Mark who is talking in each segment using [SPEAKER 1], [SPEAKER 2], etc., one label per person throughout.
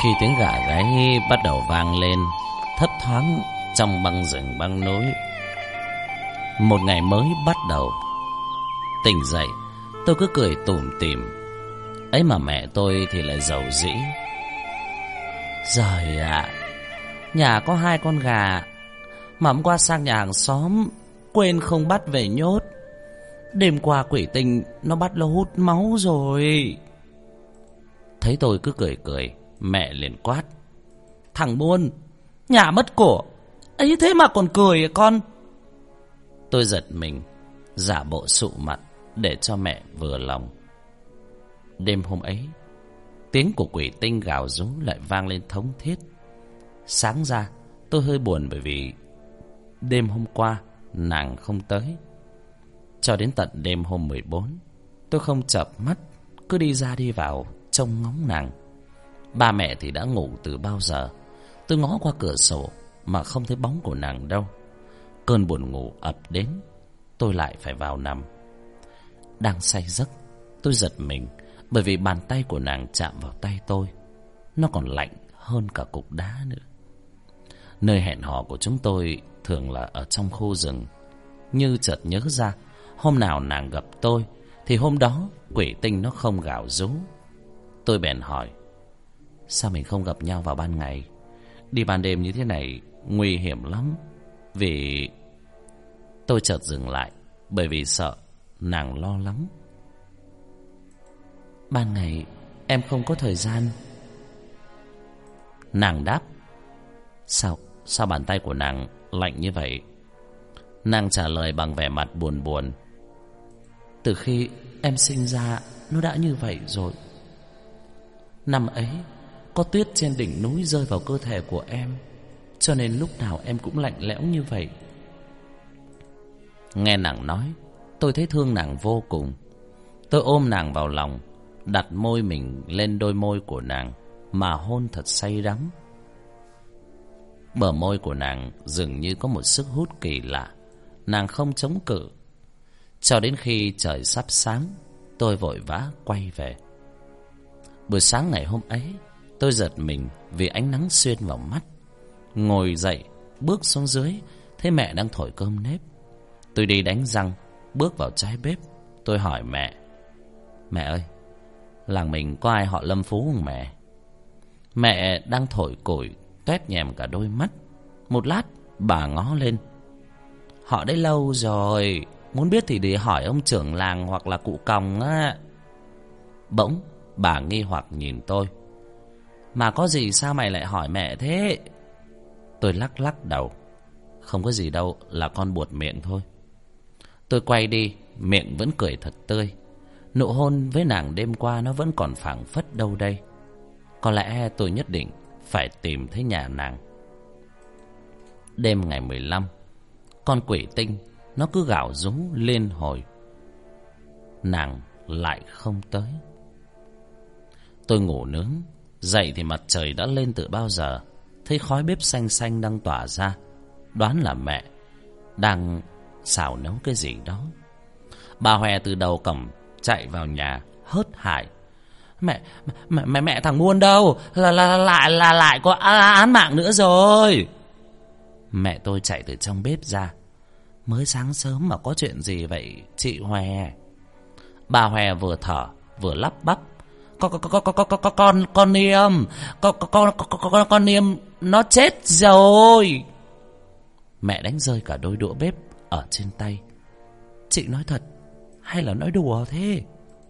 [SPEAKER 1] Khi tiếng gà gáy bắt đầu vang lên thấp thoáng trong băng rừng băng núi, một ngày mới bắt đầu. Tỉnh dậy, tôi cứ cười tủm tỉm. Ấy mà mẹ tôi thì lại rầu rĩ. Giời ạ, nhà có 2 con gà mà hôm qua sang nhà hàng xóm quên không bắt về nhốt. Đêm qua quỷ tinh nó bắt nó hút máu rồi. Thấy tôi cứ cười cười, mẹ liền quát: Thằng buôn, nhà mất của ấy thế mà còn cười à con? Tôi giật mình, giả bộ sụ mặt để cho mẹ vừa lòng. Đêm hôm ấy, tiếng của quỷ tinh gào rú lại vang lên thống thiết. Sáng ra tôi hơi buồn bởi vì đêm hôm qua nàng không tới. Cho đến tận đêm hôm 14, tôi không chợp mắt, cứ đi ra đi vào trông ngóng nàng. Ba mẹ thì đã ngủ từ bao giờ. Tôi ngó qua cửa sổ mà không thấy bóng của nàng đâu. Cơn buồn ngủ ập đến, tôi lại phải vào nằm. Đang say giấc, tôi giật mình bởi vì bàn tay của nàng chạm vào tay tôi. Nó còn lạnh hơn cả cục đá nữa. Nơi hẹn hò của chúng tôi thường là ở trong khu rừng. Như chợt nhớ ra, hôm nào nàng gặp tôi thì hôm đó quỷ tinh nó không gào rú. Tôi bèn hỏi: Sao mình không gặp nhau vào ban ngày? Đi ban đêm như thế này nguy hiểm lắm. Vì... Tôi chợt dừng lại bởi vì sợ nàng lo lắng. Ban ngày em không có thời gian. Nàng đáp: Sao bàn tay của nàng lạnh như vậy? Nàng trả lời bằng vẻ mặt buồn buồn: Từ khi em sinh ra nó đã như vậy rồi. Năm ấy có tuyết trên đỉnh núi rơi vào cơ thể của em, cho nên lúc nào em cũng lạnh lẽo như vậy. Nghe nàng nói, tôi thấy thương nàng vô cùng. Tôi ôm nàng vào lòng, đặt môi mình lên đôi môi của nàng mà hôn thật say đắm. Bờ môi của nàng dường như có một sức hút kỳ lạ. Nàng không chống cự. Cho đến khi trời sắp sáng, tôi vội vã quay về. Buổi sáng ngày hôm ấy, tôi giật mình vì ánh nắng xuyên vào mắt. Ngồi dậy, bước xuống dưới, thấy mẹ đang thổi cơm nếp. Tôi đi đánh răng, bước vào trái bếp. Tôi hỏi mẹ: Mẹ ơi, làng mình có ai họ Lâm Phú không mẹ? Mẹ đang thổi củi, toét nhèm cả đôi mắt. Một lát bà ngó lên: Họ đấy lâu rồi, muốn biết thì để hỏi ông trưởng làng hoặc là cụ Còng á. Bỗng bà nghi hoặc nhìn tôi: Mà có gì sao mày lại hỏi mẹ thế? Tôi lắc lắc đầu: Không có gì đâu, là con buột miệng thôi. Tôi quay đi, miệng vẫn cười thật tươi. Nụ hôn với nàng đêm qua nó vẫn còn phảng phất đâu đây. Có lẽ tôi nhất định phải tìm thấy nhà nàng. Đêm ngày 15, con quỷ tinh nó cứ gào rú liên hồi. Nàng lại không tới. Tôi ngủ nướng, dậy thì mặt trời đã lên từ bao giờ. Thấy khói bếp xanh xanh đang tỏa ra, đoán là mẹ đang xào nấu cái gì đó. Bà Hòe từ đầu cổng chạy vào nhà hớt hải: Mẹ thằng Muôn đâu? Lại có án mạng nữa rồi. Mẹ tôi chạy từ trong bếp ra: Mới sáng sớm mà có chuyện gì vậy chị Hòe? Bà Hòe vừa thở vừa lắp bắp: Con Niêm, con Niêm nó chết rồi. Mẹ đánh rơi cả đôi đũa bếp ở trên tay. Chị nói thật hay là nói đùa thế?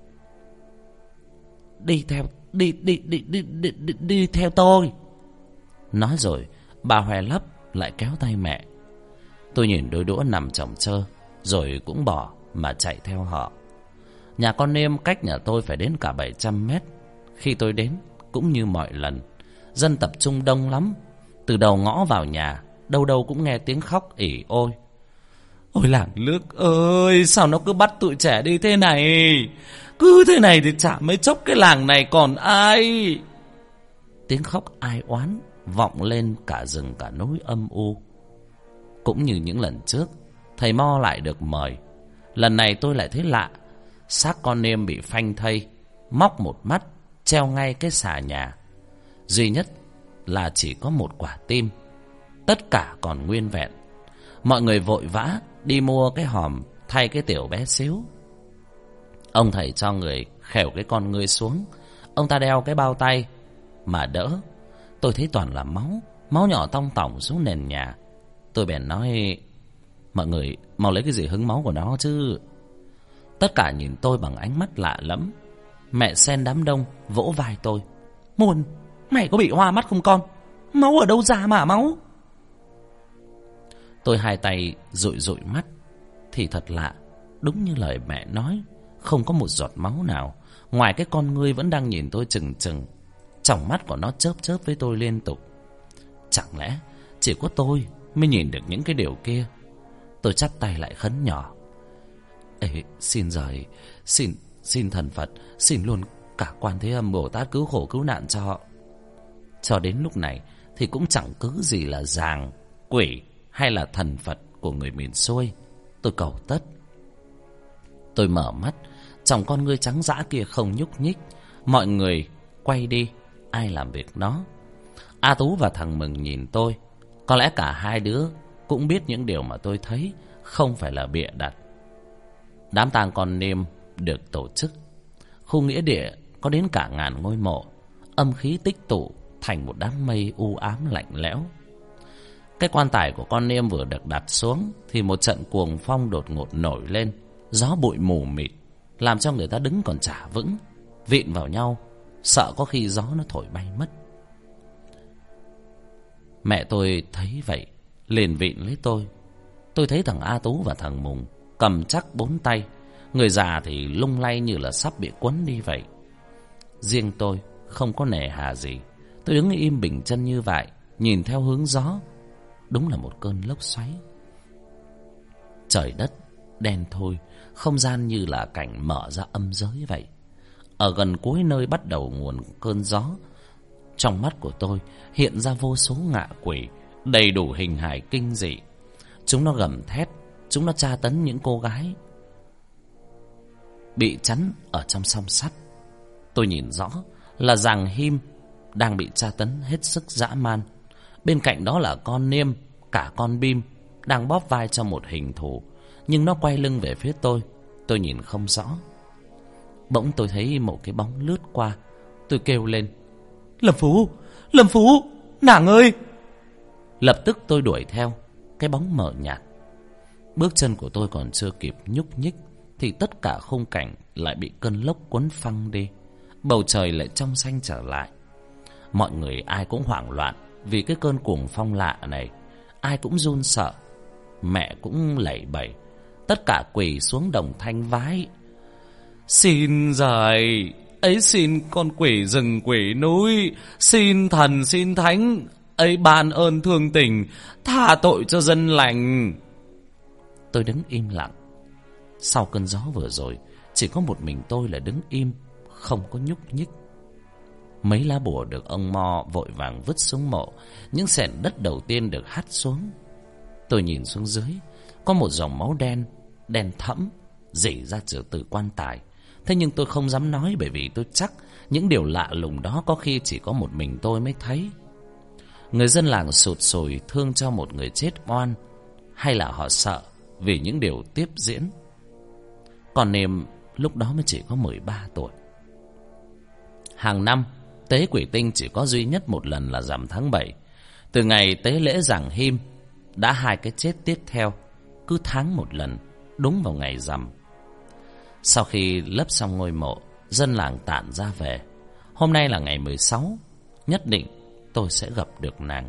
[SPEAKER 1] Đi theo tôi. Nói rồi bà Hòe lấp lại kéo tay mẹ. Tôi nhìn đôi đũa nằm chồng chơ rồi cũng bỏ mà chạy theo họ. Nhà con Niêm cách nhà tôi phải đến cả 700 mét. Khi tôi đến cũng như mọi lần, dân tập trung đông lắm. Từ đầu ngõ vào nhà, đâu đâu cũng nghe tiếng khóc ỉ ôi: Ôi làng nước ơi, sao nó cứ bắt tụi trẻ đi thế này? Cứ thế này thì chả mấy chốc cái làng này còn ai. Tiếng khóc ai oán vọng lên cả rừng cả núi âm u. Cũng như những lần trước, thầy Mo lại được mời. Lần này tôi lại thấy lạ. Xác con Niêm bị phanh thây, móc một mắt, treo ngay cái xà nhà. duy nhất là chỉ có một quả tim, tất cả còn nguyên vẹn. Mọi người vội vã đi mua cái hòm thay cái tiểu bé xíu. Ông thầy cho người khều cái con ngươi xuống. Ông ta đeo cái bao tay mà đỡ. Tôi thấy toàn là máu, máu nhỏ tong tỏng xuống nền nhà. Tôi bèn nói: mọi người mau lấy cái gì hứng máu của nó chứ. Tất cả nhìn tôi bằng ánh mắt lạ lẫm. Mẹ xen đám đông vỗ vai tôi: Muôn, mày có bị hoa mắt không con? Máu ở đâu ra mà máu? Tôi hai tay dụi dụi mắt. Thì thật lạ, đúng như lời mẹ nói, không có một giọt máu nào, ngoài cái con ngươi vẫn đang nhìn tôi chừng chừng. Tròng mắt của nó chớp chớp với tôi liên tục. Chẳng lẽ chỉ có tôi mới nhìn được những cái điều kia? Tôi chắp tay lại khấn nhỏ: Ê, xin rời, xin thần Phật, xin luôn cả Quan Thế Âm Bồ Tát cứu khổ cứu nạn cho. Cho đến lúc này thì cũng chẳng cứ gì là giàng, quỷ hay là thần Phật của người miền xuôi. Tôi cầu tất. Tôi mở mắt, trong con ngươi trắng dã kia không nhúc nhích. Mọi người quay đi, ai làm việc nó. A Tú và thằng Mừng nhìn tôi. Có lẽ cả hai đứa cũng biết những điều mà tôi thấy không phải là bịa đặt. Đám tang con Niêm được tổ chức. Khu nghĩa địa có đến cả ngàn ngôi mộ. Âm khí tích tụ thành một đám mây u ám lạnh lẽo. Cái quan tài của con Niêm vừa được đặt xuống thì một trận cuồng phong đột ngột nổi lên. Gió bụi mù mịt làm cho người ta đứng còn chả vững, vịn vào nhau, sợ có khi gió nó thổi bay mất. Mẹ tôi thấy vậy liền vịn lấy tôi. Tôi thấy thằng A Tú và thằng Mùng cầm chắc bốn tay. Người già thì lung lay như là sắp bị quấn đi vậy. Riêng tôi không có nề hà gì. Tôi đứng im bình chân như vậy, nhìn theo hướng gió. Đúng là một cơn lốc xoáy. Trời đất đen thui, không gian như là cảnh mở ra âm giới vậy. Ở gần cuối nơi bắt đầu nguồn cơn gió, trong mắt của tôi hiện ra vô số ngạ quỷ, đầy đủ hình hài kinh dị. Chúng nó gầm thét, chúng nó tra tấn những cô gái bị chắn ở trong song sắt. Tôi nhìn rõ là Giàng Him đang bị tra tấn hết sức dã man. Bên cạnh đó là con Niêm, cả con Bim đang bóp vai cho một hình thù, nhưng nó quay lưng về phía tôi. Tôi nhìn không rõ. Bỗng tôi thấy một cái bóng lướt qua. Tôi kêu lên: Lâm Phú, Lâm Phú, nàng ơi! Lập tức tôi đuổi theo. Cái bóng mờ nhạt. Bước chân của tôi còn chưa kịp nhúc nhích thì tất cả khung cảnh lại bị cơn lốc cuốn phăng đi. Bầu trời lại trong xanh trở lại. Mọi người ai cũng hoảng loạn vì cái cơn cuồng phong lạ này. Ai cũng run sợ. Mẹ cũng lẩy bẩy. Tất cả quỳ xuống đồng thanh vái: Xin rời, ấy xin con quỷ rừng quỷ núi, xin thần xin thánh, ấy ban ơn thương tình, tha tội cho dân lành. Tôi đứng im lặng. Sau cơn gió vừa rồi, chỉ có một mình tôi là đứng im, không có nhúc nhích. Mấy lá bùa được ông Mo vội vàng vứt xuống mộ. Những xẻng đất đầu tiên được hắt xuống. Tôi nhìn xuống dưới, có một dòng máu đen, đen thẫm rỉ ra từ quan tài. Thế nhưng tôi không dám nói, bởi vì tôi chắc những điều lạ lùng đó có khi chỉ có một mình tôi mới thấy. Người dân làng sụt sùi thương cho một người chết oan, hay là họ sợ vì những điều tiếp diễn. Còn Niềm lúc đó mới chỉ có 13 tuổi. Hàng năm tế quỷ tinh chỉ có duy nhất một lần là rằm tháng 7. Từ ngày tế lễ Giàng Him đã 2 cái chết tiếp theo, cứ tháng một lần, đúng vào ngày rằm. Sau khi lấp xong ngôi mộ, dân làng tản ra về. Hôm nay là ngày 16, nhất định tôi sẽ gặp được nàng.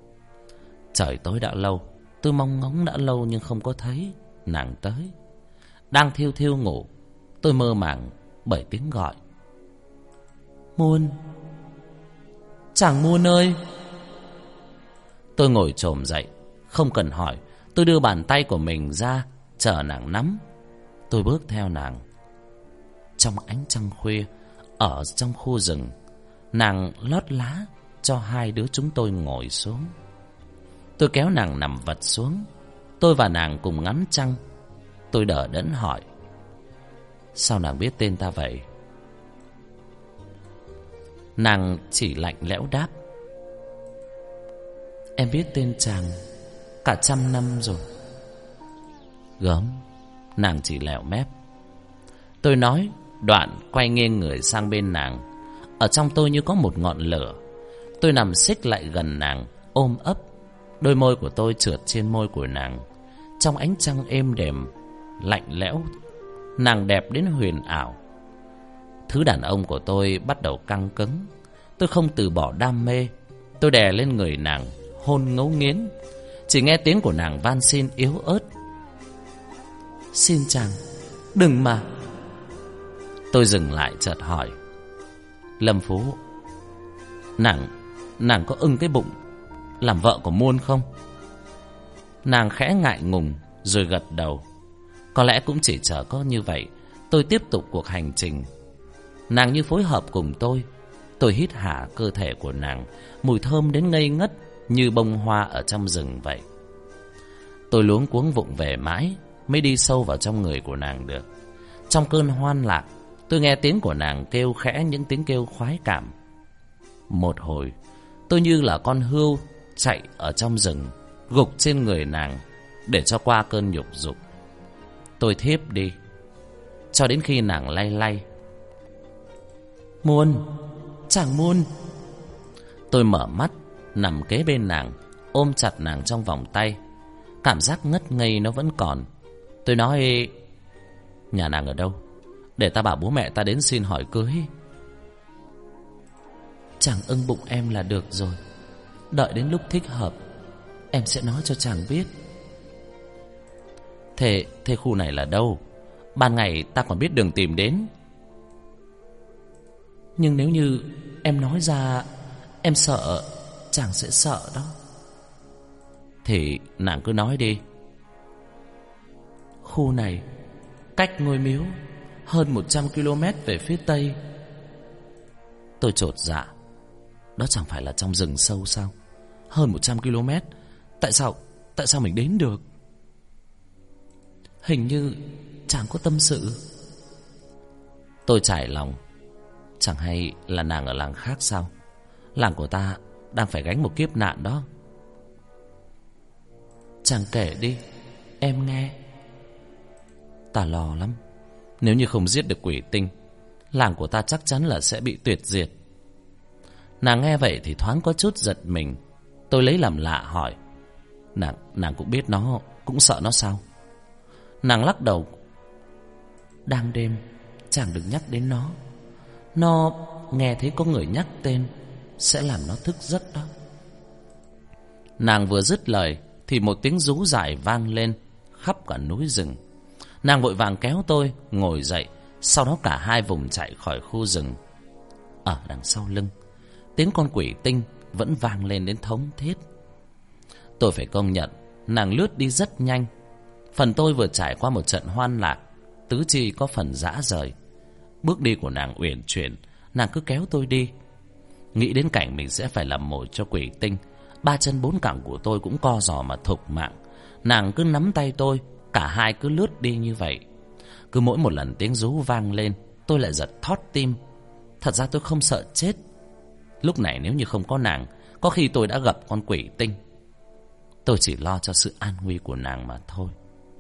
[SPEAKER 1] Trời tối đã lâu, tôi mong ngóng đã lâu nhưng không có thấy nàng tới. Đang thiêu thiêu ngủ, tôi mơ màng bởi tiếng gọi: Muôn, chàng Muôn ơi! Tôi ngồi chồm dậy, không cần hỏi, tôi đưa bàn tay của mình ra chờ nàng nắm. Tôi bước theo nàng. Trong ánh trăng khuya, ở trong khu rừng, nàng lót lá cho hai đứa chúng tôi ngồi xuống. Tôi kéo nàng nằm vật xuống. Tôi và nàng cùng ngắm trăng. Tôi đờ đẫn hỏi: Sao nàng biết tên ta vậy? Nàng chỉ lạnh lẽo đáp: "Em biết tên chàng cả 100 năm rồi." Gớm, nàng chỉ lèo mép. Tôi nói, đoạn quay nghiêng người sang bên nàng. Ở trong tôi như có một ngọn lửa. Tôi nằm xích lại gần nàng, ôm ấp. Đôi môi của tôi trượt trên môi của nàng. Trong ánh trăng êm đềm, lạnh lẽo, nàng đẹp đến huyền ảo. Thứ đàn ông của tôi bắt đầu căng cứng. Tôi không từ bỏ đam mê. Tôi đè lên người nàng, hôn ngấu nghiến. Chỉ nghe tiếng của nàng van xin yếu ớt: "Xin chàng, đừng mà." Tôi dừng lại chợt hỏi: "Lâm Phú, nàng có ưng cái bụng làm vợ của Muôn không?" Nàng khẽ ngại ngùng rồi gật đầu. Có lẽ cũng chỉ chờ có như vậy, tôi tiếp tục cuộc hành trình. Nàng như phối hợp cùng tôi. Tôi hít hà cơ thể của nàng, mùi thơm đến ngây ngất như bông hoa ở trong rừng vậy. Tôi luống cuống vụng về mãi mới đi sâu vào trong người của nàng được. Trong cơn hoan lạc, tôi nghe tiếng của nàng kêu khẽ những tiếng kêu khoái cảm. Một hồi, tôi như là con hươu chạy ở trong rừng, gục trên người nàng để cho qua cơn nhục dục. Tôi thiếp đi cho đến khi nàng lay lay: "Muôn, chàng Muôn." Tôi mở mắt, nằm kế bên nàng, ôm chặt nàng trong vòng tay. Cảm giác ngất ngây nó vẫn còn. Tôi nói: "Nhà nàng ở đâu? Để ta bảo bố mẹ ta đến xin hỏi cưới." "Chàng ưng bụng em là được rồi. Đợi đến lúc thích hợp, em sẽ nói cho chàng biết." Thế khu này là đâu? Ban ngày ta còn biết đường tìm đến. Nhưng nếu như em nói ra, em sợ chàng sẽ sợ đó. Thì nàng cứ nói đi. Khu này cách ngôi miếu hơn 100 km về phía tây. Tôi chột dạ. Đó chẳng phải là trong rừng sâu sao? Hơn 100 km. Tại sao mình đến được? Hình như chàng có tâm sự. Tôi trải lòng. Chẳng hay là nàng ở làng khác sao? Làng của ta đang phải gánh một kiếp nạn đó. Chàng kể đi, em nghe. Ta lo lắm. Nếu như không giết được quỷ tinh, làng của ta chắc chắn là sẽ bị tuyệt diệt. Nàng nghe vậy thì thoáng có chút giật mình. Tôi lấy làm lạ hỏi: Nàng cũng biết nó, cũng sợ nó sao? Nàng lắc đầu: Đang đêm chàng đừng nhắc đến nó. Nó nghe thấy có người nhắc tên sẽ làm nó thức giấc đó. Nàng vừa dứt lời thì một tiếng rú dài vang lên khắp cả núi rừng. Nàng vội vàng kéo tôi ngồi dậy. Sau đó cả hai vùng chạy khỏi khu rừng. Ở đằng sau lưng, tiếng con quỷ tinh vẫn vang lên đến thống thiết. Tôi phải công nhận, nàng lướt đi rất nhanh. Phần tôi vừa trải qua một trận hoan lạc, tứ chi có phần rã rời. Bước đi của nàng uyển chuyển, nàng cứ kéo tôi đi. Nghĩ đến cảnh mình sẽ phải làm mồi cho quỷ tinh, ba chân bốn cẳng của tôi cũng co giò mà thục mạng. Nàng cứ nắm tay tôi, cả hai cứ lướt đi như vậy. Cứ mỗi một lần tiếng rú vang lên, tôi lại giật thót tim. Thật ra tôi không sợ chết. Lúc này nếu như không có nàng, có khi tôi đã gặp con quỷ tinh. Tôi chỉ lo cho sự an nguy của nàng mà thôi.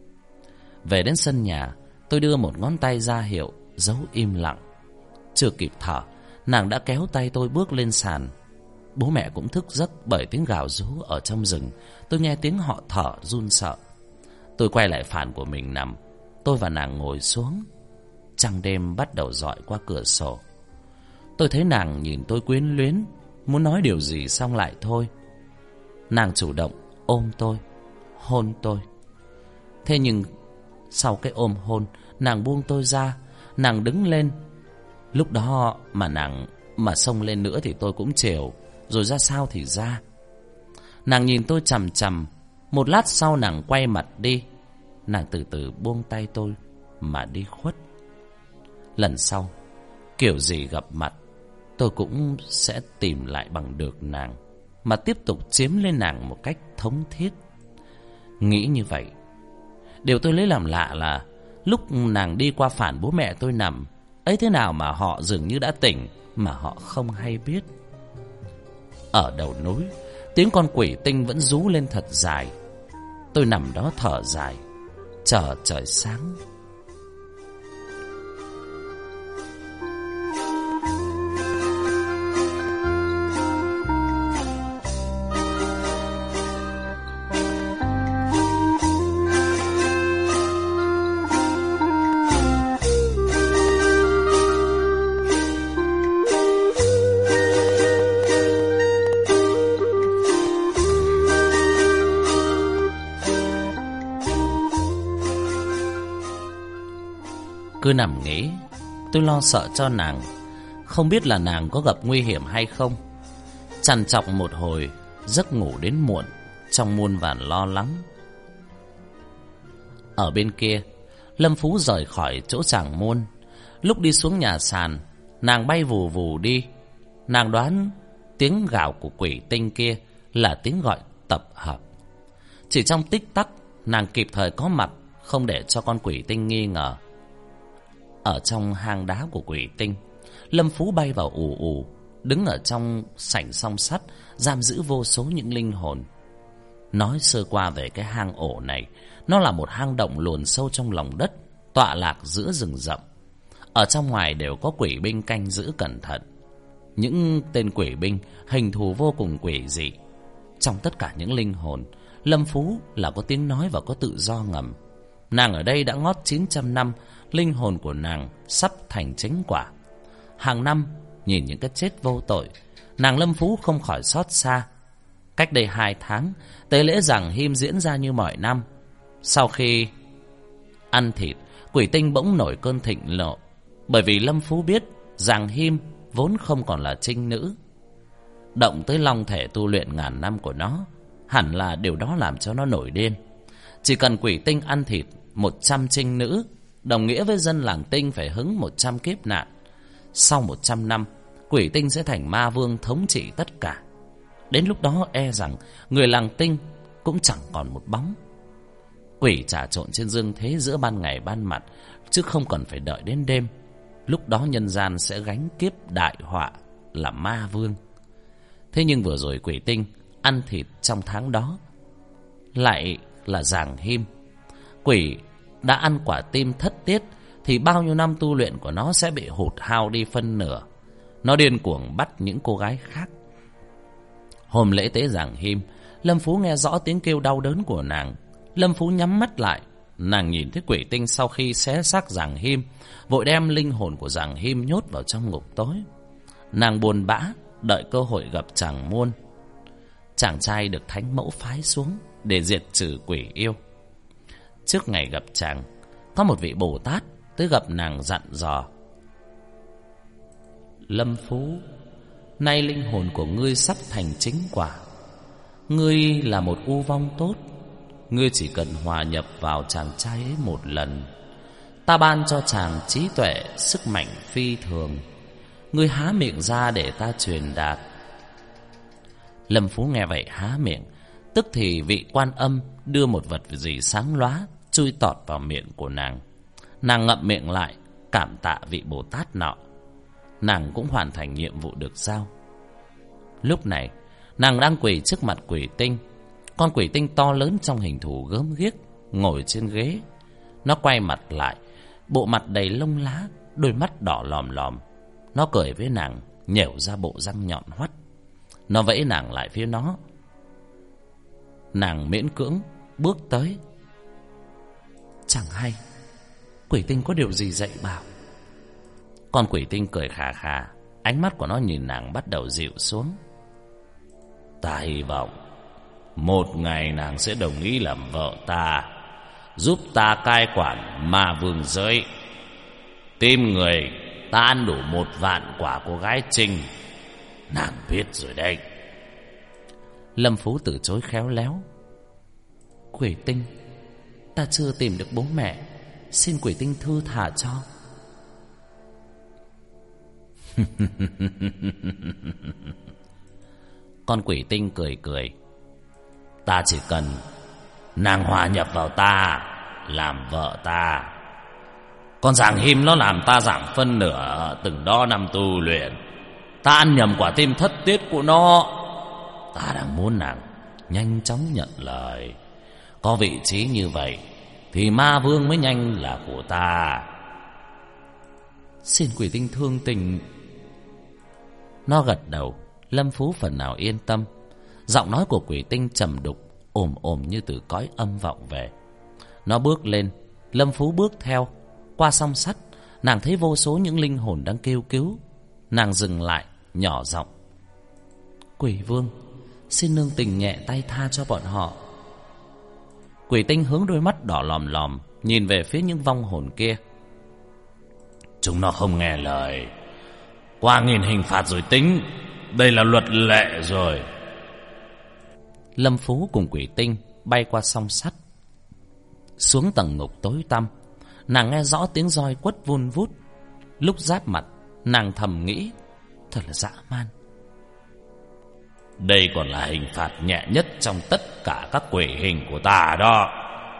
[SPEAKER 1] Về đến sân nhà, tôi đưa một ngón tay ra hiệu dấu im lặng. Chưa kịp thở, nàng đã kéo tay tôi bước lên sàn. Bố mẹ cũng thức giấc bởi tiếng gào rú ở trong rừng. Tôi nghe tiếng họ thở run sợ. Tôi quay lại phản của mình nằm. Tôi và nàng ngồi xuống. Trăng đêm bắt đầu rọi qua cửa sổ. Tôi thấy nàng nhìn tôi quyến luyến, muốn nói điều gì xong lại thôi. Nàng chủ động ôm tôi, hôn tôi. Thế nhưng sau cái ôm hôn, nàng buông tôi ra. Nàng đứng lên. Lúc đó mà nàng mà xông lên nữa thì tôi cũng chịu. Rồi ra sao thì ra. Nàng nhìn tôi chằm chằm. Một lát sau nàng quay mặt đi. Nàng từ từ buông tay tôi mà đi khuất. Lần sau kiểu gì gặp mặt, tôi cũng sẽ tìm lại bằng được nàng, mà tiếp tục chiếm lên nàng một cách thống thiết. Nghĩ như vậy, điều tôi lấy làm lạ là lúc nàng đi qua phản bố mẹ tôi nằm ấy, thế nào mà họ dường như đã tỉnh, mà họ không hay biết. Ở đầu núi, tiếng con quỷ tinh vẫn rú lên thật dài. Tôi nằm đó thở dài, chờ trời sáng. Cứ nằm nghĩ, tôi lo sợ cho nàng, không biết là nàng có gặp nguy hiểm hay không. Trằn trọc một hồi, giấc ngủ đến muộn, trong muôn vàn lo lắng. Ở bên kia, Lâm Phú rời khỏi chỗ Tràng Môn. Lúc đi xuống nhà sàn, nàng bay vù vù đi. Nàng đoán tiếng gào của quỷ tinh kia là tiếng gọi tập hợp. Chỉ trong tích tắc, nàng kịp thời có mặt, không để cho con quỷ tinh nghi ngờ. Ở trong hang đá của quỷ tinh, Lâm Phú bay vào ù ù, đứng ở trong sảnh song sắt, giam giữ vô số những linh hồn. Nói sơ qua về cái hang ổ này, nó là một hang động luồn sâu trong lòng đất, tọa lạc giữa rừng rậm. Ở trong ngoài đều có quỷ binh canh giữ cẩn thận. Những tên quỷ binh hình thù vô cùng quỷ dị. Trong tất cả những linh hồn, Lâm Phú là có tiếng nói và có tự do ngầm. Nàng ở đây đã ngót 900 năm, linh hồn của nàng sắp thành chính quả. Hàng năm nhìn những cái chết vô tội, nàng Lâm Phú không khỏi xót xa. Cách đây 2 tháng, tế lễ giàng him diễn ra như mọi năm. Sau khi ăn thịt, quỷ tinh bỗng nổi cơn thịnh nộ, bởi vì Lâm Phú biết giàng him vốn không còn là trinh nữ. Động tới long thể tu luyện ngàn năm của nó, hẳn là điều đó làm cho nó nổi điên. Chỉ cần quỷ tinh ăn thịt 100 trinh nữ, đồng nghĩa với dân làng tinh phải hứng 100 kiếp nạn. Sau 100 năm, quỷ tinh sẽ thành ma vương thống trị tất cả. Đến lúc đó e rằng người làng tinh cũng chẳng còn một bóng. Quỷ trà trộn trên dương thế giữa ban ngày ban mặt, chứ không cần phải đợi đến đêm. Lúc đó nhân gian sẽ gánh kiếp đại họa là ma vương. Thế nhưng vừa rồi quỷ tinh ăn thịt trong tháng đó lại là giàng him. Quỷ đã ăn quả tim thất tiết thì bao nhiêu năm tu luyện của nó sẽ bị hụt hao đi phân nửa. Nó điên cuồng bắt những cô gái khác. Hôm lễ tế giàng him, Lâm Phú nghe rõ tiếng kêu đau đớn của nàng. Lâm Phú nhắm mắt lại. Nàng nhìn thấy quỷ tinh sau khi xé xác giàng him, vội đem linh hồn của giàng him nhốt vào trong ngục tối. Nàng buồn bã đợi cơ hội gặp Tràng Môn. Chàng trai được thánh mẫu phái xuống để diệt trừ quỷ yêu. Trước ngày gặp chàng, có một vị Bồ Tát tới gặp nàng dặn dò: Lâm Phú, nay linh hồn của ngươi sắp thành chính quả. Ngươi là một u vong tốt, ngươi chỉ cần hòa nhập vào chàng trai ấy một lần, ta ban cho chàng trí tuệ, sức mạnh phi thường. Ngươi há miệng ra để ta truyền đạt. Lâm Phú nghe vậy há miệng, tức thì vị Quan Âm đưa một vật gì sáng lóa chui tọt vào miệng của nàng. Nàng ngậm miệng lại, cảm tạ vị Bồ Tát nọ. Nàng cũng hoàn thành nhiệm vụ được giao. Lúc này, nàng đang quỳ trước mặt quỷ tinh. Con quỷ tinh to lớn trong hình thù gớm ghiếc ngồi trên ghế. Nó quay mặt lại, bộ mặt đầy lông lá, đôi mắt đỏ lòm lòm. Nó cười với nàng, nhẻo ra bộ răng nhọn hoắt. Nó vẫy nàng lại phía nó. Nàng miễn cưỡng bước tới. Chẳng hay quỷ tinh có điều gì dạy bảo. Con quỷ tinh cười khà khà, ánh mắt của nó nhìn nàng bắt đầu dịu xuống. Ta hy vọng một ngày nàng sẽ đồng ý làm vợ ta, giúp ta cai quản ma vương giới. Tìm người, ta ăn đủ 1 vạn quả cô gái trinh. Nàng biết rồi đây. Lâm Phú từ chối khéo léo. Quỷ tinh, ta chưa tìm được bố mẹ, xin quỷ tinh thư thả cho. Con quỷ tinh cười cười. Ta chỉ cần nàng hòa nhập vào ta, làm vợ ta. Con giàng him nó làm ta giảm phân nửa từng đó năm tu luyện. Ta ăn nhầm quả tim thất tiết của nó. Ta đang muốn nàng nhanh chóng nhận lời. Có vị trí như vậy thì ma vương mới nhanh là của ta.
[SPEAKER 2] Xin quỷ tinh thương tình.
[SPEAKER 1] Nó gật đầu. Lâm Phú phần nào yên tâm. Giọng nói của quỷ tinh trầm đục, ồm ồm như từ cõi âm vọng về. Nó bước lên, Lâm Phú bước theo. Qua song sắt, nàng thấy vô số những linh hồn đang kêu cứu. Nàng dừng lại, nhỏ giọng:
[SPEAKER 2] Quỷ vương, xin nương tình nhẹ tay tha cho bọn họ.
[SPEAKER 1] Quỷ tinh hướng đôi mắt đỏ lòm lòm nhìn về phía những vong hồn kia. Chúng nó không nghe lời, qua nghìn hình phạt rồi tính. Đây là luật lệ rồi. Lâm Phú cùng quỷ tinh bay qua song sắt, xuống tầng ngục tối tăm. Nàng nghe rõ tiếng roi quất vun vút. Lúc giáp mặt, nàng thầm nghĩ: thật là dã man. Đây còn là hình phạt nhẹ nhất trong tất cả các quỷ hình của ta đó.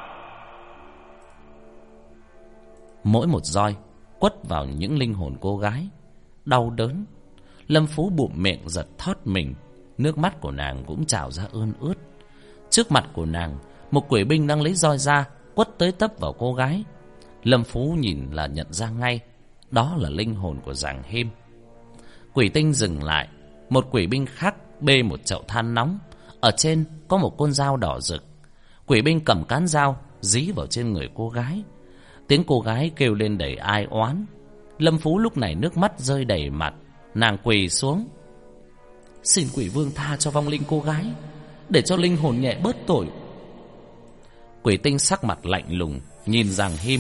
[SPEAKER 1] Mỗi một roi quất vào những linh hồn cô gái đau đớn. Lâm Phú bụm miệng giật thót mình. Nước mắt của nàng cũng trào ra ươn ướt. Trước mặt của nàng, một quỷ binh đang lấy roi ra quất tới tấp vào cô gái. Lâm Phú nhìn là nhận ra ngay, đó là linh hồn của Giàng Him. Quỷ tinh dừng lại. Một quỷ binh khác bê một chậu than nóng, ở trên có một con dao đỏ rực. Quỷ binh cầm cán dao dí vào trên người cô gái. Tiếng cô gái kêu lên đầy ai oán. Lâm Phú lúc này nước mắt rơi đầy mặt. Nàng quỳ xuống:
[SPEAKER 2] xin quỷ vương tha cho vong linh cô gái, để cho linh hồn nhẹ bớt tội.
[SPEAKER 1] Quỷ tinh sắc mặt lạnh lùng nhìn Giàng Him.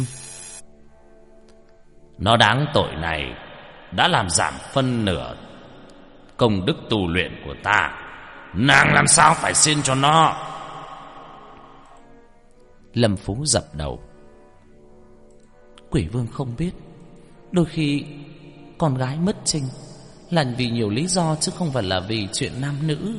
[SPEAKER 1] Nó đáng tội này đã làm giảm phân nửa công đức tu luyện của ta. Nàng làm sao phải xin cho nó?
[SPEAKER 2] Lâm Phú dập đầu: quỷ vương không biết, đôi khi con gái mất trinh là vì nhiều lý do, chứ không phải là vì chuyện nam nữ.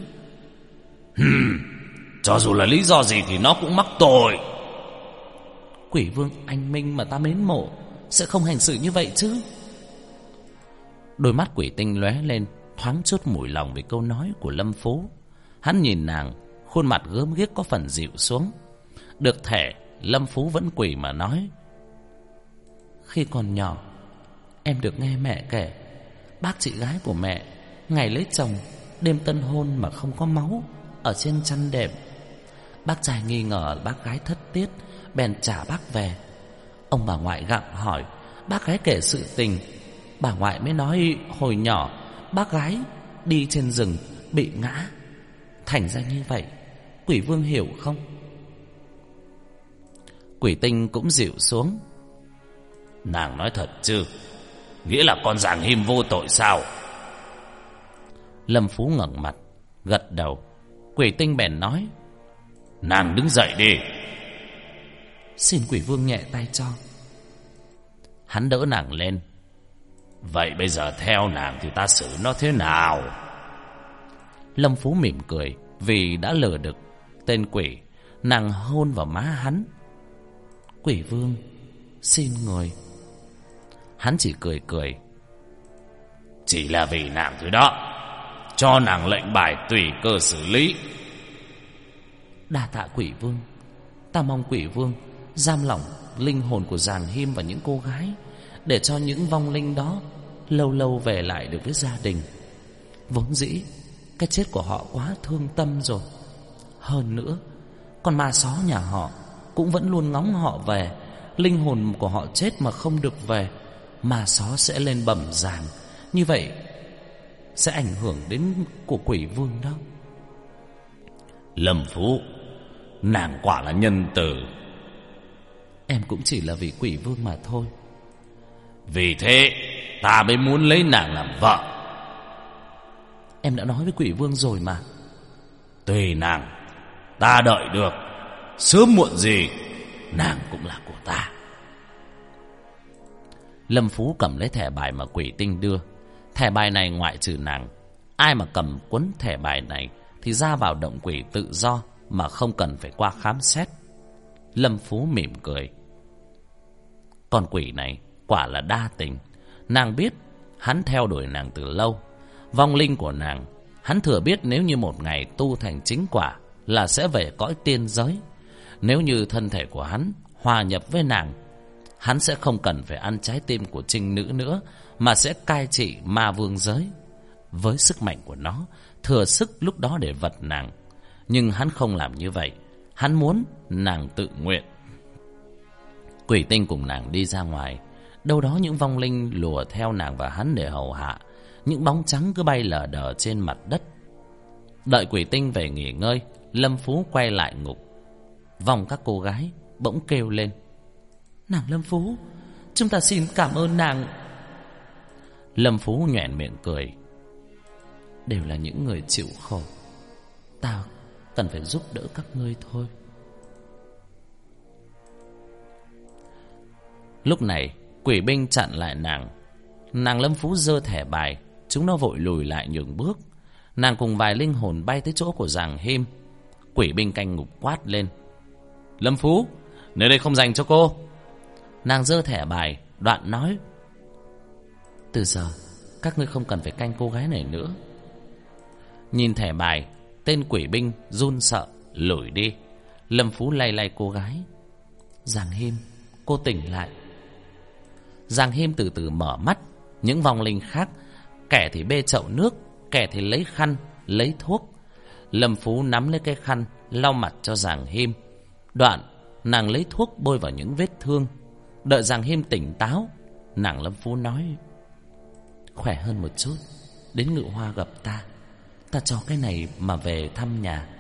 [SPEAKER 1] Cho dù là lý do gì thì nó cũng mắc tội.
[SPEAKER 2] Quỷ vương anh minh mà ta mến mộ sẽ không hành xử như vậy chứ?
[SPEAKER 1] Đôi mắt quỷ tinh lóe lên thoáng chút mùi lòng về câu nói của Lâm Phú. Hắn nhìn nàng, khuôn mặt gớm ghiếc có phần dịu xuống. Được thể, Lâm Phú vẫn quỳ mà nói:
[SPEAKER 2] khi còn nhỏ, em được nghe mẹ kể, bác chị gái của mẹ ngày lấy chồng, đêm tân hôn mà không có máu ở trên chăn đệm. Bác trai nghi ngờ bác gái thất tiết, bèn trả bác về. Ông bà ngoại gặng hỏi, bác gái kể sự tình. Bà ngoại mới nói hồi nhỏ bác gái đi trên rừng bị ngã, thành ra như vậy. Quỷ vương hiểu không?
[SPEAKER 1] Quỷ tinh cũng dịu xuống: nàng nói thật chứ? Nghĩa là con Giàng Him vô tội sao? Lâm Phú ngẩng mặt gật đầu. Quỷ tinh bèn nói: nàng đứng dậy đi.
[SPEAKER 2] Xin quỷ vương nhẹ tay cho.
[SPEAKER 1] Hắn đỡ nàng lên: vậy bây giờ theo nàng thì ta xử nó thế nào? Lâm Phú mỉm cười vì đã lừa được tên quỷ. Nàng hôn vào má hắn:
[SPEAKER 2] quỷ vương xin người.
[SPEAKER 1] Hắn chỉ cười cười: chỉ là vì nàng thôi đó. Cho nàng lệnh bài tùy cơ xử lý.
[SPEAKER 2] Đa tạ quỷ vương. Ta mong quỷ vương giam lỏng linh hồn của Giàng Him và những cô gái, để cho những vong linh đó lâu lâu về lại được với gia đình. Vốn dĩ cái chết của họ quá thương tâm rồi. Hơn nữa, con ma só nhà họ cũng vẫn luôn ngóng họ về. Linh hồn của họ chết mà không được về, ma só sẽ lên bẩm giàng. Như vậy sẽ ảnh hưởng đến của quỷ vương đó.
[SPEAKER 1] Lâm Phú, nàng quả là nhân từ.
[SPEAKER 2] Em cũng chỉ là vì quỷ vương mà thôi.
[SPEAKER 1] Vì thế ta mới muốn lấy nàng làm vợ.
[SPEAKER 2] Em đã nói với quỷ vương rồi mà.
[SPEAKER 1] Tùy nàng, ta đợi được. Sớm muộn gì nàng cũng là của ta. Lâm Phú cầm lấy thẻ bài mà quỷ tinh đưa. Thẻ bài này ngoại trừ nàng, ai mà cầm cuốn thẻ bài này thì ra vào động quỷ tự do, mà không cần phải qua khám xét. Lâm Phú mỉm cười: con quỷ này quả là đa tình. Nàng biết hắn theo đuổi nàng từ lâu.
[SPEAKER 2] Vong linh của nàng, hắn thừa biết nếu như một ngày tu thành chính quả là sẽ về cõi tiên giới. Nếu như thân thể của hắn hòa nhập với nàng, hắn sẽ không cần phải ăn trái tim của trinh nữ nữa, mà sẽ cai trị ma vương giới. Với sức mạnh của nó, thừa sức lúc đó để vật nàng. Nhưng hắn không làm như vậy, hắn muốn nàng tự nguyện. Quỷ tinh cùng nàng đi ra ngoài. Đâu đó những vong linh lùa theo nàng và hắn để hầu hạ. Những bóng trắng cứ bay lờ đờ trên mặt đất. Đợi quỷ tinh về nghỉ ngơi, Lâm Phú quay lại ngục. Vòng các cô gái bỗng kêu lên: "Nàng Lâm Phú, chúng ta xin cảm ơn nàng." Lâm Phú nhoẻn miệng cười: "Đều là những người chịu khổ, ta cần phải giúp đỡ các ngươi thôi." Lúc này quỷ binh chặn lại nàng. Nàng Lâm Phú giơ thẻ bài, chúng nó vội lùi lại nhường bước. Nàng cùng vài linh hồn bay tới chỗ của Giàng Him. Quỷ binh canh ngục quát lên: "Lâm Phú, nơi đây không dành cho cô." Nàng giơ thẻ bài, đoạn nói: "Từ giờ các ngươi không cần phải canh cô gái này nữa." Nhìn thẻ bài, tên quỷ binh run sợ lủi đi. Lâm Phú lay lay cô gái: "Giàng Him, cô tỉnh lại." Giàng Him từ từ mở mắt. Những vong linh khác, kẻ thì bê chậu nước, kẻ thì lấy khăn, lấy thuốc. Lâm Phú nắm lấy cái khăn lau mặt cho Giàng Him. Đoạn nàng lấy thuốc bôi vào những vết thương. Đợi Giàng Him tỉnh táo, nàng Lâm Phú nói: "Khỏe hơn một chút, đến Ngự Hoa gặp ta, ta cho cái này mà về thăm nhà."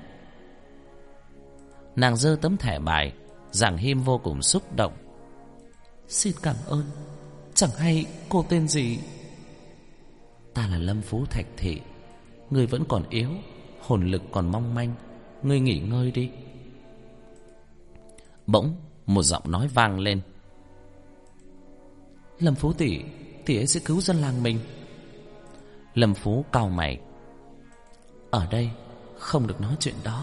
[SPEAKER 2] Nàng giơ tấm thẻ bài. Giàng Him vô cùng xúc động: "Xin cảm ơn. Chẳng hay cô tên gì?" "Ta là Lâm Phú Thạch Thị. Ngươi vẫn còn yếu, hồn lực còn mong manh, ngươi nghỉ ngơi đi." Bỗng một giọng nói vang lên: "Lâm Phú tỷ, tỷ ấy sẽ cứu dân làng mình." Lâm Phú cau mày: "Ở đây không được nói chuyện đó."